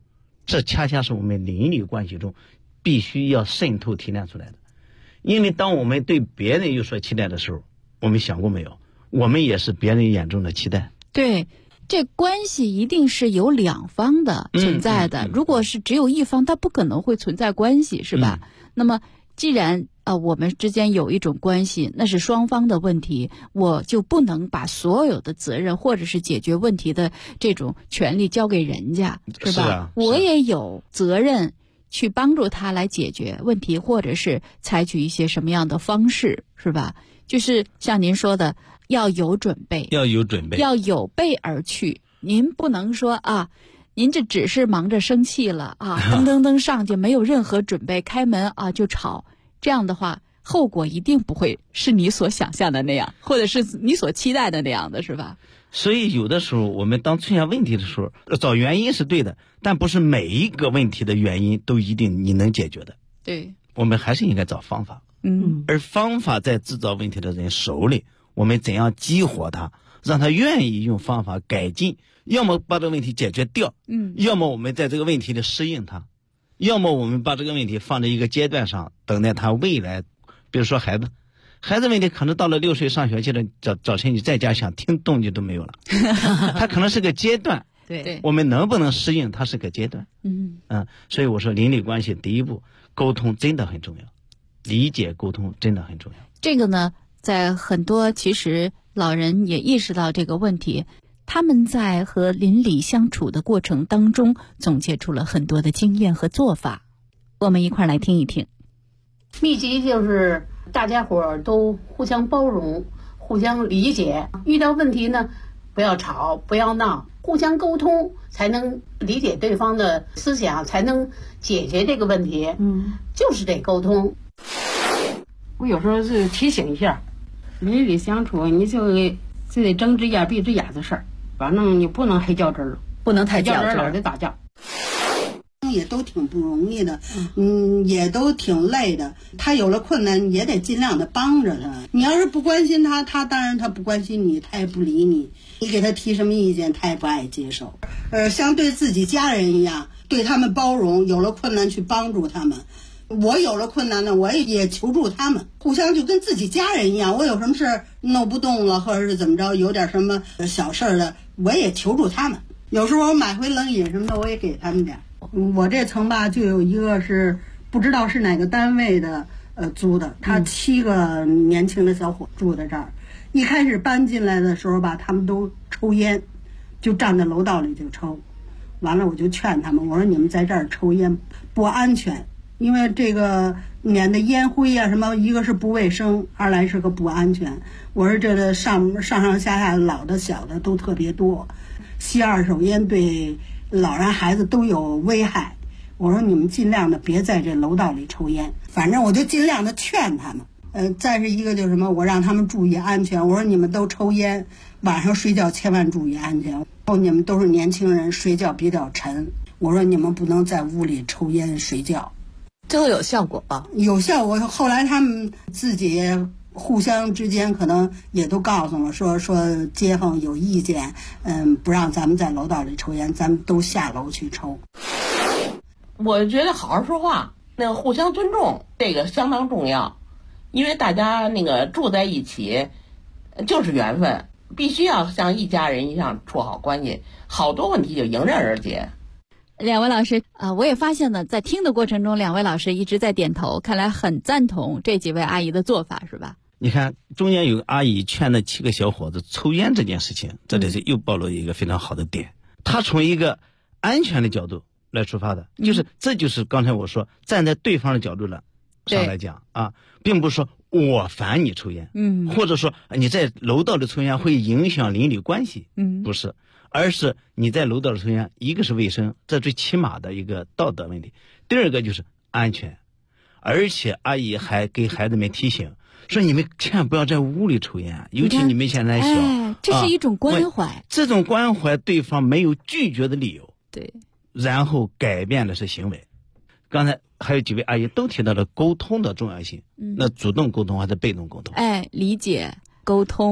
这恰恰是我们邻里关系中必须要渗透提炼出来的。因为当我们对别人有所期待的时候，我们想过没有，我们也是别人眼中的期待。 对，这关系一定是有两方的存在的，如果是只有一方，它不可能会存在关系，是吧？那么既然我们之间有一种关系，那是双方的问题，我就不能把所有的责任或者是解决问题的这种权利交给人家，是吧？ 是啊， 我也有责任去帮助他来解决问题，或者是采取一些什么样的方式，是吧？就是像您说的，要有准备， 要有准备， 要有备而去。您不能说您这只是忙着生气了噔噔噔上去，没有任何准备，开门就吵，这样的话后果一定不会是你所想象的那样，或者是你所期待的那样的，是吧？ 所以有的时候我们当出现问题的时候，找原因是对的，但不是每一个问题的原因都一定你能解决的。 对， 我们还是应该找方法。而方法在制造问题的人手里，我们怎样激活他，让他愿意用方法改进，要么把这个问题解决掉，要么我们在这个问题里适应他，要么我们把这个问题放在一个阶段上，等待他未来。比如说孩子问题可能到了6岁上学期了，早晨你在家想听动静都没有了他可能是个阶段， 对， 我们能不能适应它是个阶段。所以我说邻里关系第一步沟通真的很重要，理解沟通真的很重要。 这个呢，在很多其实老人也意识到这个问题，他们在和邻里相处的过程当中总结出了很多的经验和做法，我们一块来听一听。 秘籍就是大家伙儿都互相包容，互相理解，遇到问题呢不要吵不要闹，互相沟通，才能理解对方的思想，才能解决这个问题。就是得沟通。 我有时候是提醒一下，邻里相处你就得睁只眼闭只眼的事儿，反正你不能黑较真儿， 不能太较真儿， 老得打架。 也都挺不容易的，也都挺累的。他有了困难，也得尽量的帮着他。你要是不关心他，他当然他不关心你，他也不理你。你给他提什么意见，他也不爱接受。像对自己家人一样，对他们包容，有了困难去帮助他们。我有了困难呢，我也求助他们，互相就跟自己家人一样。我有什么事弄不动了，或者是怎么着，有点什么小事的，我也求助他们。有时候我买回冷饮什么的，我也给他们点。我这层吧，就有一个是不知道是哪个单位的租的，他7个年轻的小伙住在这儿。一开始搬进来的时候吧，他们都抽烟，就站在楼道里就抽。完了我就劝他们，我说你们在这儿抽烟不安全，因为这个免的烟灰啊什么，一个是不卫生，二来是个不安全。我说这个上下下老的小的都特别多，吸二手烟对老人孩子都有危害。我说你们尽量的别在这楼道里抽烟，反正我就尽量的劝他们。再是一个就是什么，我让他们注意安全。我说你们都抽烟，晚上睡觉千万注意安全。你们都是年轻人，睡觉比较沉。我说你们不能在屋里抽烟睡觉。 最后有效果吧？ 有效果。后来他们自己互相之间可能也都告诉我说街坊有意见，不让咱们在楼道里抽烟，咱们都下楼去抽。 我觉得好好说话，那个互相尊重，这个相当重要。因为大家那个住在一起，就是缘分，必须要像一家人一样处好关系，好多问题就迎刃而解。 两位老师我也发现呢，在听的过程中，两位老师一直在点头，看来很赞同这几位阿姨的做法，是吧？ 你看中间有个阿姨劝那7个小伙子抽烟这件事情，这里是又暴露一个非常好的点。他从一个安全的角度来出发的，这就是刚才我说站在对方的角度上来讲啊，并不是说我烦你抽烟，或者说你在楼道里抽烟会影响邻里关系，不是，而是你在楼道里抽烟，一个是卫生，这最起码的一个道德问题，第二个就是安全。而且阿姨还给孩子们提醒说，你们千万不要在屋里抽烟，尤其你们现在小， 这是一种关怀， 这种关怀对方没有拒绝的理由， 对， 然后改变的是行为。刚才还有几位阿姨都提到了沟通的重要性，那主动沟通还是被动沟通？ 理解沟通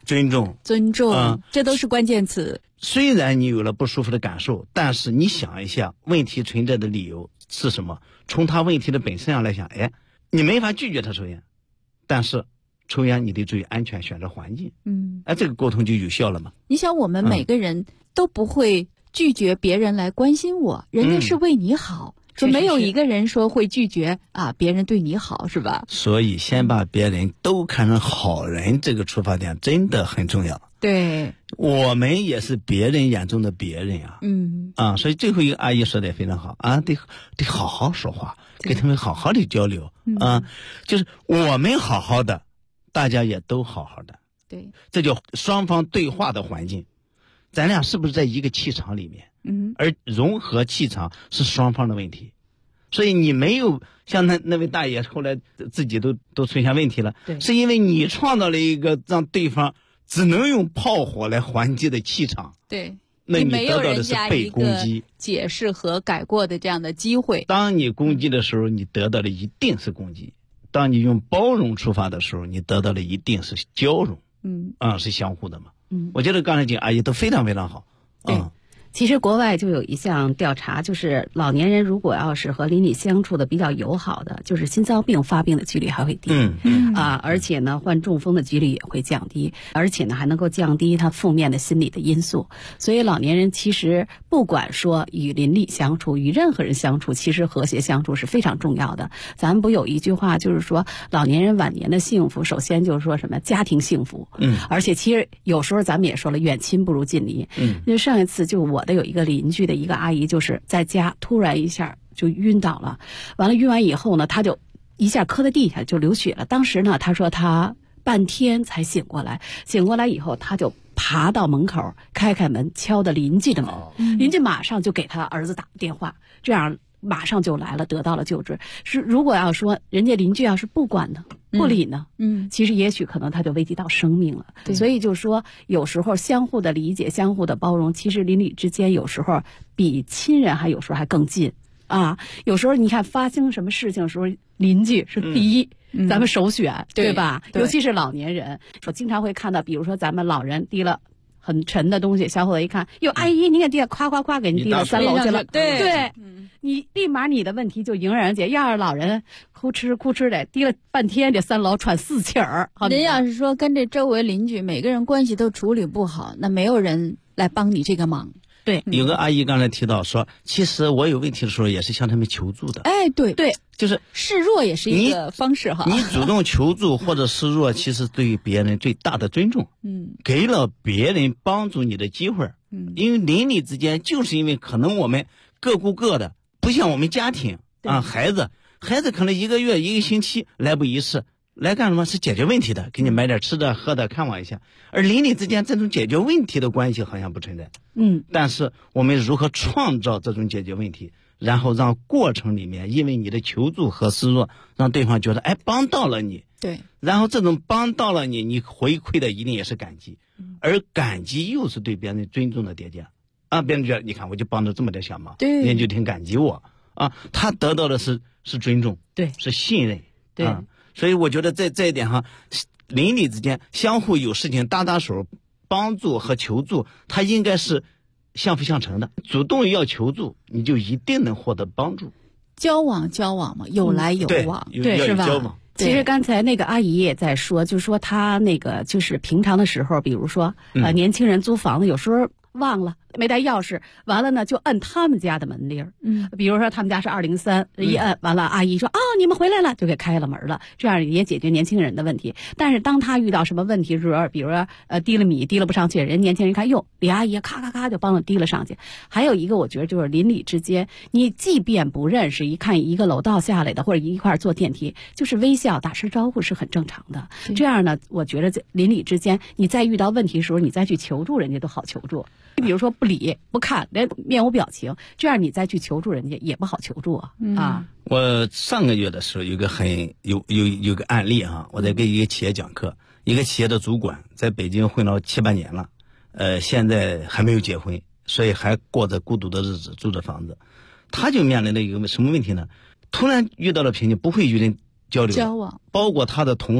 尊重， 这都是关键词。 虽然你有了不舒服的感受，但是你想一下，问题存在的理由是什么？从他问题的本身上来想，你没法拒绝他抽烟，但是抽烟你得注意安全，选择环境。这个沟通就有效了嘛。 你想，我们每个人都不会拒绝别人来关心我，人家是为你好。说没有一个人说会拒绝别人对你好，是吧？所以先把别人都看成好人，这个出发点真的很重要。对，我们也是别人眼中的别人啊。所以最后一个阿姨说的也非常好得好好说话，跟他们好好的交流就是我们好好的，大家也都好好的。对，这叫双方对话的环境。咱俩是不是在一个气场里面？而融合气场是双方的问题，所以你没有像那位大爷后来自己都出现问题了，是因为你创造了一个让对方只能用炮火来还击的气场。对，那你得到的是被攻击、解释和改过的这样的机会。当你攻击的时候，你得到的一定是攻击；当你用包容出发的时候，你得到的一定是交融。是相互的嘛。我觉得刚才几个阿姨都非常非常好。 其实国外就有一项调查，就是老年人如果要是和邻里相处的比较友好的，就是心脏病发病的几率还会低。而且呢，患中风的几率也会降低，而且呢，还能够降低他负面的心理的因素。所以老年人其实不管说与邻里相处，与任何人相处，其实和谐相处是非常重要的。咱们不有一句话，就是说老年人晚年的幸福，首先就是说什么家庭幸福。而且其实有时候咱们也说了，远亲不如近邻。因为上一次就我的有一个邻居的一个阿姨，就是在家突然一下就晕倒了，完了晕完以后呢，她就一下磕在地下就流血了。当时呢，她说她半天才醒过来，醒过来以后，她就爬到门口开门，敲的邻居的门，邻居马上就给她儿子打电话，这样马上就来了，得到了救治。是如果要说人家邻居要是不管呢，不理呢，其实也许可能他就危及到生命了。所以就说有时候相互的理解，相互的包容，其实邻里之间有时候比亲人有时候还更近有时候你看发生什么事情的时候，邻居是第一，咱们首选，对吧？尤其是老年人，我经常会看到，比如说咱们老人提了很沉的东西，小伙子一看，哟，阿姨，你看地下夸夸夸给你提到3楼去了，对，你立马你的问题就迎刃而解。要是老人哭哧哭哧的提了半天，这3楼喘4气儿。人要是说跟这周围邻居每个人关系都处理不好，那没有人来帮你这个忙。对， 有个阿姨刚才提到说，其实我有问题的时候也是向他们求助的。 对， 就是示弱也是一个方式哈。 你主动求助或者示弱，其实对于别人最大的尊重。给了别人帮助你的机会。因为邻里之间，就是因为可能我们各顾各的，不像我们家庭孩子可能1个月1个星期来不一次。来干什么？是解决问题的，给你买点吃的喝的，看望一下。而邻里之间这种解决问题的关系好像不存在。但是我们如何创造这种解决问题，然后让过程里面因为你的求助和示弱，让对方觉得帮到了你。对，然后这种帮到了你，你回馈的一定也是感激，而感激又是对别人尊重的叠加别人觉得你看我就帮着这么点小忙，别人就挺感激我他得到的是尊重，对，是信任，对。所以我觉得在这一点上，邻里之间相互有事情搭手，帮助和求助，它应该是相辅相成的。主动要求助，你就一定能获得帮助。交往嘛，有来有往，对，是吧？交往。 其实刚才那个阿姨也在说，就是说她那个就是平常的时候，比如说年轻人租房子，有时候忘了没带钥匙，完了呢就摁他们家的门铃比如说他们家是203，一摁完了，阿姨说你们回来了，就给开了门了，这样也解决年轻人的问题。但是当他遇到什么问题的时候，比如说提了米提了不上去，人年轻人看哟，李阿姨咔咔咔就帮了提了上去。还有一个我觉得就是邻里之间，你即便不认识，一看一个楼道下来的或者一块坐电梯，就是微笑打声招呼是很正常的。这样呢，我觉得邻里之间，你在遇到问题的时候，你再去求助人家都好求助。你比如说不理不看，连面无表情，这样你再去求助人家也不好求助我上个月的时候有个有个案例我在给一个企业讲课，一个企业的主管在北京混了7、8年了，现在还没有结婚，所以还过着孤独的日子，住着房子。他就面临了一个什么问题呢？突然遇到了瓶颈，不会与人交往，包括他的同事，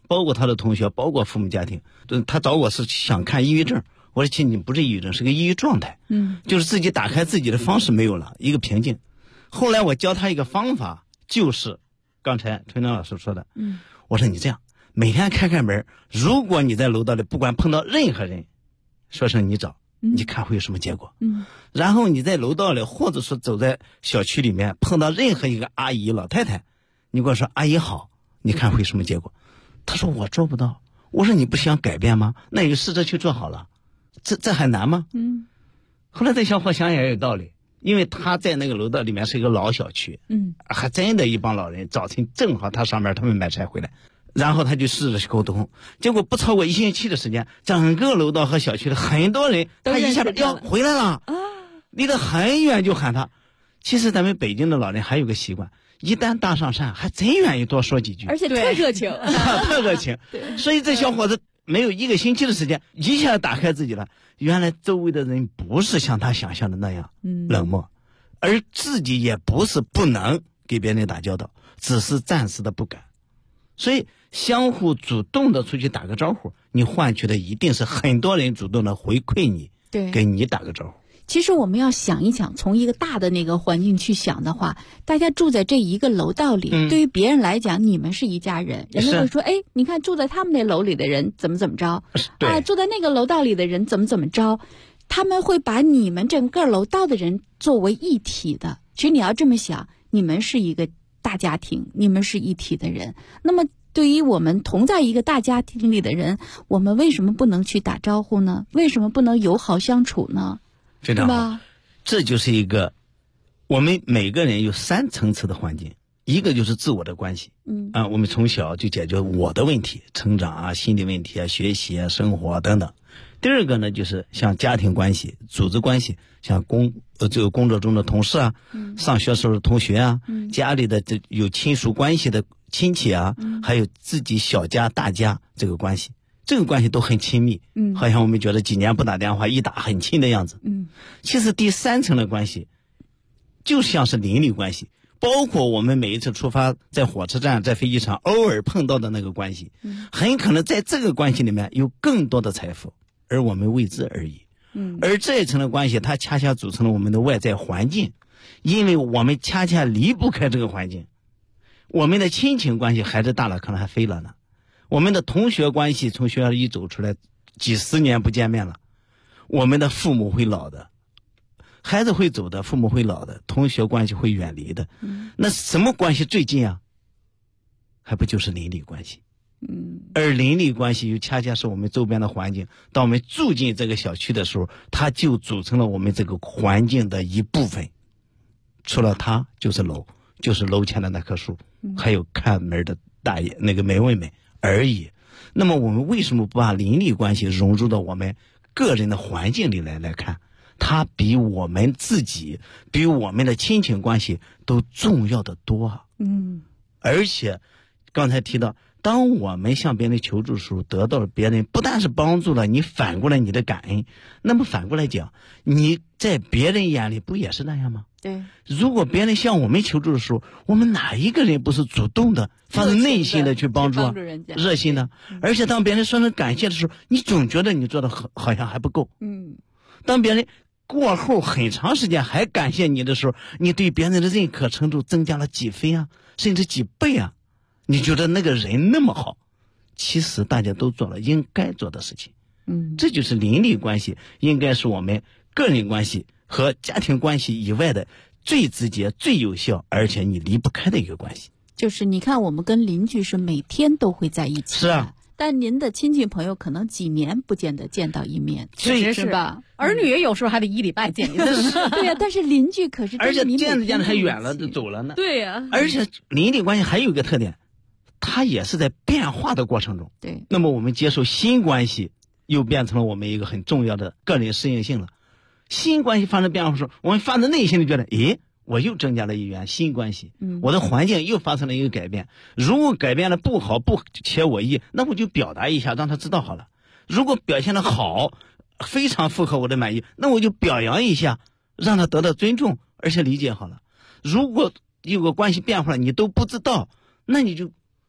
包括他的同学，包括父母家庭，他找我是想看抑郁症。我说亲，你不是抑郁症，是个抑郁状态。就是自己打开自己的方式没有了，一个瓶颈。后来我教他一个方法，就是刚才春亮老师说的。我说你这样，每天开开门，如果你在楼道里不管碰到任何人，说声你找，你看会有什么结果？然后你在楼道里，或者说走在小区里面，碰到任何一个阿姨老太太，你跟我说阿姨好，你看会什么结果？他说我做不到。我说你不想改变吗？那你就试着去做好了，这还难吗？后来这小伙想也有道理，因为他在那个楼道里面是一个老小区，还真的一帮老人，早晨正好他上班，他们买菜回来，然后他就试着去沟通，结果不超过1星期的时间，整个楼道和小区的很多人，他一下要回来了，离得很远就喊他。其实咱们北京的老人还有个习惯，一旦搭上讪，还真愿意多说几句， 而且特热情， 特热情。所以这小伙子没有1个星期的时间，一下打开自己了。原来周围的人不是像他想象的那样冷漠，而自己也不是不能给别人打交道，只是暂时的不敢。所以相互主动的出去打个招呼，你换取的一定是很多人主动的回馈你， 对， 给你打个招呼。 其实我们要想一想，从一个大的那个环境去想的话，大家住在这一个楼道里，对于别人来讲，你们是一家人，人家会说，哎，你看住在他们那楼里的人怎么着，啊，住在那个楼道里的人怎么着，他们会把你们整个楼道的人作为一体的。其实你要这么想，你们是一个大家庭，你们是一体的人。那么对于我们同在一个大家庭里的人，我们为什么不能去打招呼呢？为什么不能友好相处呢？ 非常好，这就是一个我们每个人有3层次的环境，一个就是自我的关系，我们从小就解决我的问题，成长啊、心理问题啊、学习啊、生活啊等等。第二个呢，就是像家庭关系、组织关系，像这个工作中的同事啊，上学时候的同学啊，家里的这有亲属关系的亲戚啊，还有自己小家大家这个关系。这个关系都很亲密，好像我们觉得几年不打电话，一打很亲的样子。其实第3层的关系，就像是邻里关系，包括我们每一次出发，在火车站、在飞机场偶尔碰到的那个关系，很可能在这个关系里面有更多的财富，而我们未知而已。而这一层的关系，它恰恰组成了我们的外在环境，因为我们恰恰离不开这个环境。我们的亲情关系，孩子大了可能还飞了呢。我们的同学关系，从学校一走出来，几10年不见面了。我们的父母会老的，孩子会走的，父母会老的，同学关系会远离的。那什么关系最近啊？还不就是邻里关系？而邻里关系又恰恰是我们周边的环境。当我们住进这个小区的时候，它就组成了我们这个环境的一部分。除了它，就是楼，就是楼前的那棵树，还有看门的大爷那个门卫们而已。那么我们为什么不把邻里关系融入到我们个人的环境里来看？它比我们自己，比我们的亲情关系都重要的多。而且刚才提到，当我们向别人求助的时候，得到了别人不但是帮助了你，反过来你的感恩。那么反过来讲，你在别人眼里不也是那样吗？ 对。 如果别人向我们求助的时候，我们哪一个人不是主动的、发自内心的去帮助啊？热心的。而且当别人说声感谢的时候，你总觉得你做的好像还不够。当别人过后很长时间还感谢你的时候，你对别人的认可程度增加了几分啊，甚至几倍啊。你觉得那个人那么好，其实大家都做了应该做的事情。这就是邻里关系，应该是我们个人关系和家庭关系以外的最直接、最有效，而且你离不开的一个关系。 就是你看，我们跟邻居是每天都会在一起的。 是啊。 但您的亲戚朋友可能几年不见得见到一面， 确实是吧？ 儿女有时候还得1礼拜见一次。 对呀，但是邻居可是而且见着还远了，就走了呢。 对呀。 而且邻里关系还有一个特点，它也是在变化的过程中。 对。 那么我们接受新关系，又变成了我们一个很重要的个人适应性了。新关系发生变化的时候，我们发自内心的觉得，诶，我又增加了一员新关系，我的环境又发生了一个改变。如果改变的不好，不切我意，那我就表达一下，让他知道好了。如果表现的好，非常符合我的满意，那我就表扬一下，让他得到尊重，而且理解好了。如果有个关系变化了，你都不知道，那你就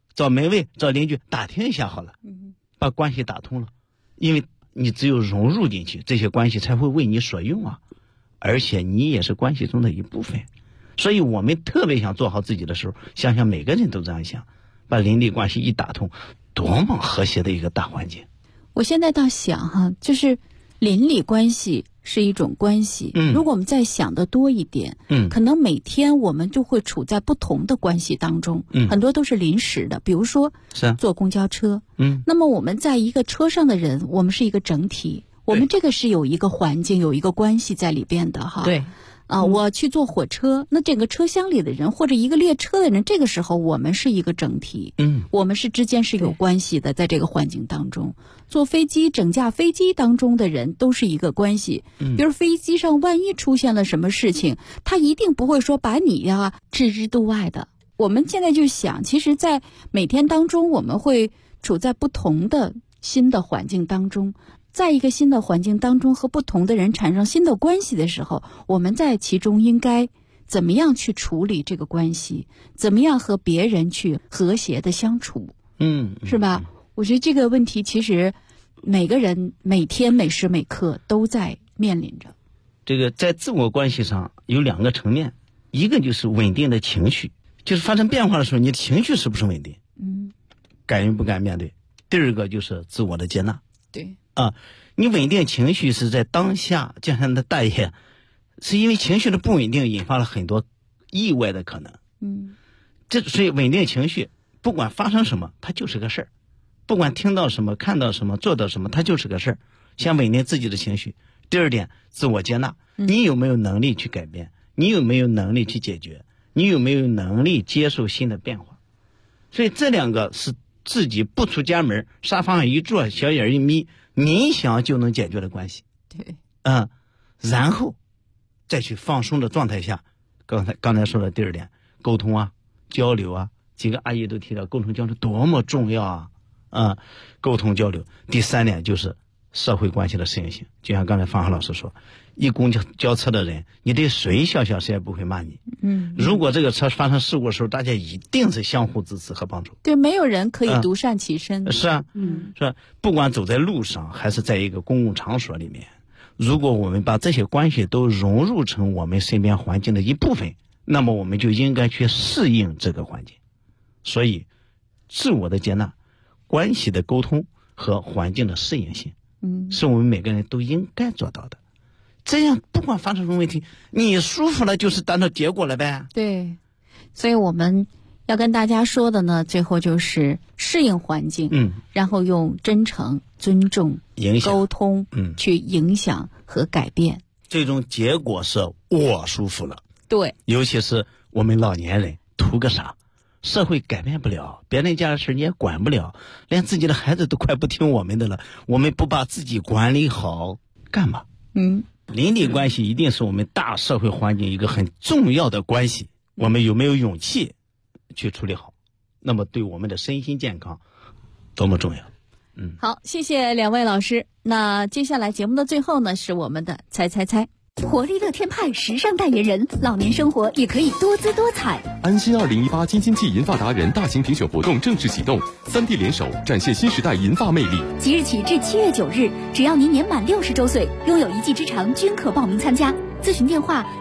找门卫、找邻居打听一下好了，把关系打通了，因为你只有融入进去，这些关系才会为你所用啊，而且你也是关系中的一部分。所以我们特别想做好自己的时候，想想每个人都这样想，把邻里关系一打通，多么和谐的一个大环境。 我现在倒想哈，就是邻里关系是一种关系，如果我们再想的多一点，可能每天我们就会处在不同的关系当中，很多都是临时的，比如说坐公交车，那么我们在一个车上的人，我们是一个整体，我们这个是有一个环境，有一个关系在里边的哈。 对。 我去坐火车，那整个车厢里的人或者一个列车的人，这个时候我们是一个整体，我们之间是有关系的，在这个环境当中。坐飞机，整架飞机当中的人都是一个关系，比如飞机上万一出现了什么事情，他一定不会说把你置之度外的。我们现在就想，其实在每天当中，我们会处在不同的新的环境当中，在一个新的环境当中和不同的人产生新的关系的时候，我们在其中应该怎么样去处理这个关系，怎么样和别人去和谐的相处，是吧？我觉得这个问题其实每个人每天每时每刻都在面临着。 这个在自我关系上有2个层面，一个就是稳定的情绪，就是发生变化的时候你的情绪是不是稳定，敢于不敢面对。第二个就是自我的接纳。 对你稳定情绪是在当下，就像那大爷，是因为情绪的不稳定引发了很多意外的可能。所以稳定情绪，不管发生什么，它就是个事儿；不管听到什么、看到什么、做到什么，它就是个事儿。先稳定自己的情绪。第二点，自我接纳。你有没有能力去改变？你有没有能力去解决？你有没有能力接受新的变化？所以这2个是自己不出家门，沙发上一坐，小眼一眯，冥想就能解决的关系。 对， 然后再去放松的状态下，刚才说的第2点，沟通啊，交流啊，几个阿姨都提到沟通交流多么重要啊，沟通交流。第3点就是社会关系的适应性，就像刚才方浩老师说，一公交车的人，你对谁笑笑谁也不会骂你。如果这个车发生事故的时候，大家一定是相互支持和帮助。 对，没有人可以独善其身。 是啊，是吧？不管走在路上还是在一个公共场所里面，如果我们把这些关系都融入成我们身边环境的一部分，那么我们就应该去适应这个环境。所以，自我的接纳、关系的沟通和环境的适应性，是我们每个人都应该做到的。这样不管发生什么问题，你舒服了就是达到结果了呗。 对，所以我们要跟大家说的呢，最后就是适应环境，然后用真诚、尊重、沟通，去影响和改变。 最终结果是我舒服了。 对， 尤其是我们老年人，图个啥？社会改变不了，别人家的事你也管不了，连自己的孩子都快不听我们的了，我们不把自己管理好干嘛？邻里关系一定是我们大社会环境一个很重要的关系，我们有没有勇气去处理好，那么对我们的身心健康多么重要。 好，谢谢2位老师。那接下来节目的最后呢，是我们的猜猜猜。 活力乐天派时尚代言人，老年生活也可以多姿多彩。 安心2018京津冀银发达人大型评选活动正式启动，3D 联手展现新时代银发魅力。 即日起至7月9日，只要您年满60周岁，拥有1技之长，均可报名参加。咨询电话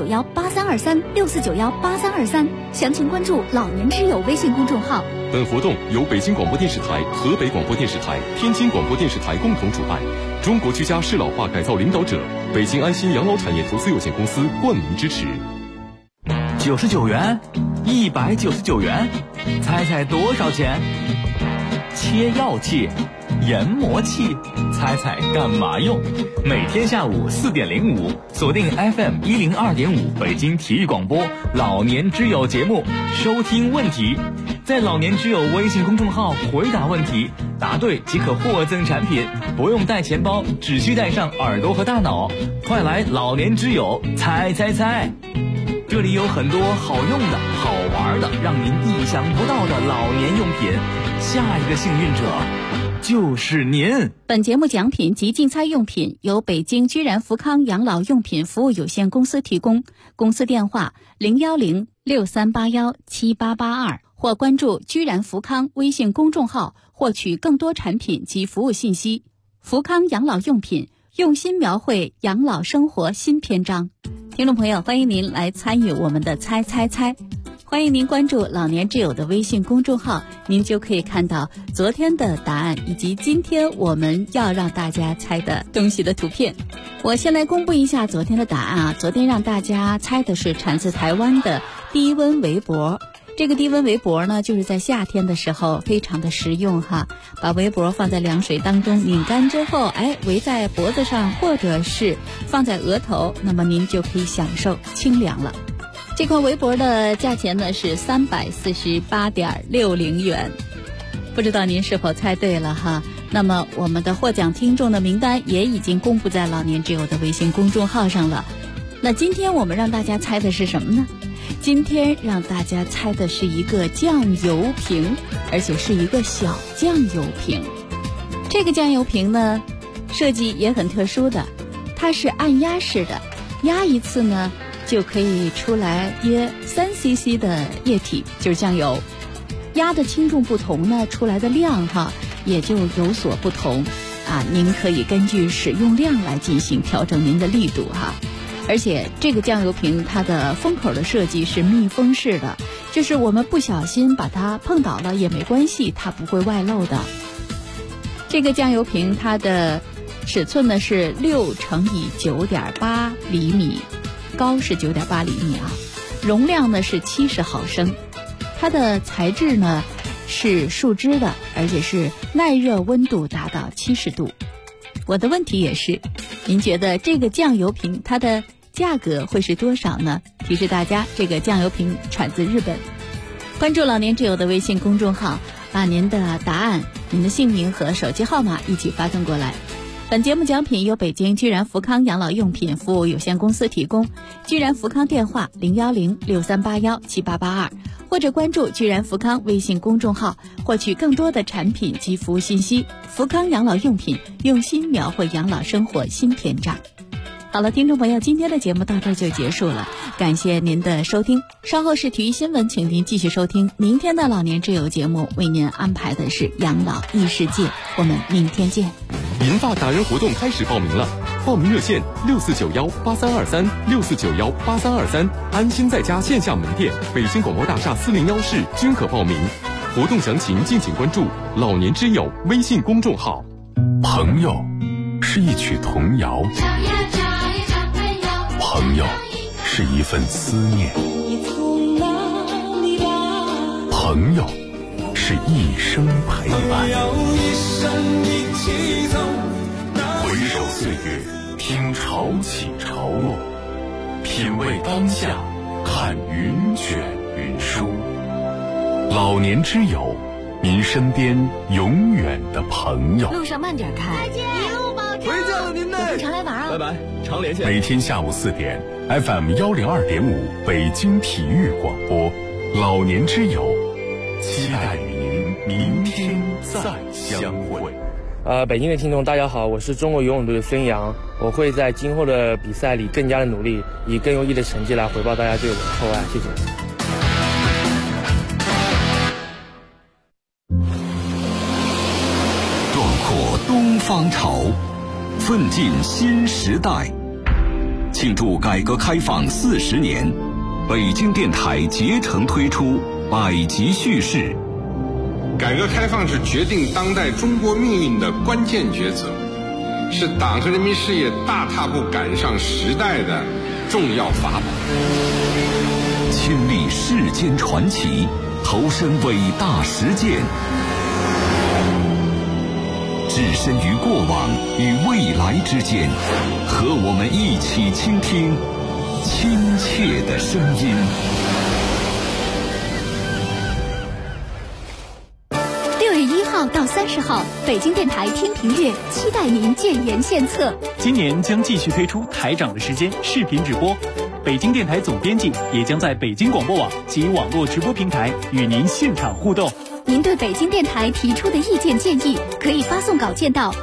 64918364918323，详情关注老年之友微信公众号。 本活动由北京广播电视台、河北广播电视台、天津广播电视台共同主办，中国居家适老化改造领导者北京安心养老产业投资有限公司冠名支持。 99元，199元，猜猜多少钱？切药器、研磨器，猜猜干嘛用？每天下午4点05，锁定 FM 102.5北京体育广播老年之友节目，收听问题，在老年之友微信公众号回答问题，答对即可获赠产品，不用带钱包，只需带上耳朵和大脑。快来老年之友猜猜猜，这里有很多好用的、好玩的，让您意想不到的老年用品。下一个幸运者就是您。 本节目奖品及竞猜用品由北京居然福康养老用品服务有限公司提供，公司电话01063817882。 或关注居然福康微信公众号获取更多产品及服务信息。福康养老用品，用心描绘养老生活新篇章。听众朋友，欢迎您来参与我们的猜猜猜，欢迎您关注老年挚友的微信公众号，您就可以看到昨天的答案以及今天我们要让大家猜的东西的图片。我先来公布一下昨天的答案啊，昨天让大家猜的是产自台湾的低温围脖。这个低温围脖呢，就是在夏天的时候非常的实用哈，把围脖放在凉水当中拧干之后，围在脖子上或者是放在额头，那么您就可以享受清凉了。这款围脖的价钱呢是348.60元，不知道您是否猜对了哈？那么我们的获奖听众的名单也已经公布在老年挚友的微信公众号上了。那今天我们让大家猜的是什么呢？今天让大家猜的是一个酱油瓶，而且是一个小酱油瓶。这个酱油瓶呢，设计也很特殊的，它是按压式的，压一次呢就可以出来约3cc 的液体，就是酱油。压的轻重不同呢，出来的量也就有所不同啊。您可以根据使用量来进行调整您的力度哈。而且这个酱油瓶它的封口的设计是密封式的，就是我们不小心把它碰倒了也没关系，它不会外漏的。这个酱油瓶它的尺寸呢是6×9.8厘米，高是9.8厘米啊，容量呢是70毫升。它的材质呢是树脂的，而且是耐热温度达到70度。我的问题也是，您觉得这个酱油瓶它的价格会是多少呢？提示大家，这个酱油瓶产自日本。关注老年挚友的微信公众号，把您的答案、您的姓名和手机号码一起发送过来。本节目奖品由北京居然福康养老用品服务有限公司提供，居然福康电话01063817882，或者关注居然福康微信公众号，获取更多的产品及服务信息。福康养老用品，用心描绘养老生活新篇章。好了，听众朋友，今天的节目到这儿就结束了，感谢您的收听。稍后是体育新闻，请您继续收听明天的老年挚友节目，为您安排的是养老异世界。我们明天见。 银发达人活动开始报名了，报名热线64918323，64918323，安心在家线下门店、北京广播大厦401室均可报名。活动详情敬请关注老年之友微信公众号。朋友是一曲童谣，朋友是一份思念，朋友是一生陪伴。回首岁月，听潮起潮落，品味当下，看云卷云舒。老年之友，您身边永远的朋友。 路上慢点开， 再见，一路保重。 回见了您呢， 常来玩啊！ 拜拜，常连线。 每天下午4点 ，FM 102.5北京体育广播，老年之友，期待与您明天再相会。 北京的听众大家好，我是中国游泳队的孙杨，我会在今后的比赛里更加的努力，以更优异的成绩来回报大家对我的厚爱，谢谢。 壮阔东方潮，奋进新时代，庆祝改革开放40年，北京电台竭诚推出百集叙事。 改革开放是决定当代中国命运的关键抉择，是党和人民事业大踏步赶上时代的重要法宝。 亲历世间传奇，投身伟大实践，置身于过往与未来之间，和我们一起倾听亲切的声音。 到30号，北京电台听评乐期待您建言献策。 今年将继续推出台长的时间视频直播，北京电台总编辑也将在北京广播网及网络直播平台与您现场互动。 您对北京电台提出的意见建议，可以发送稿件到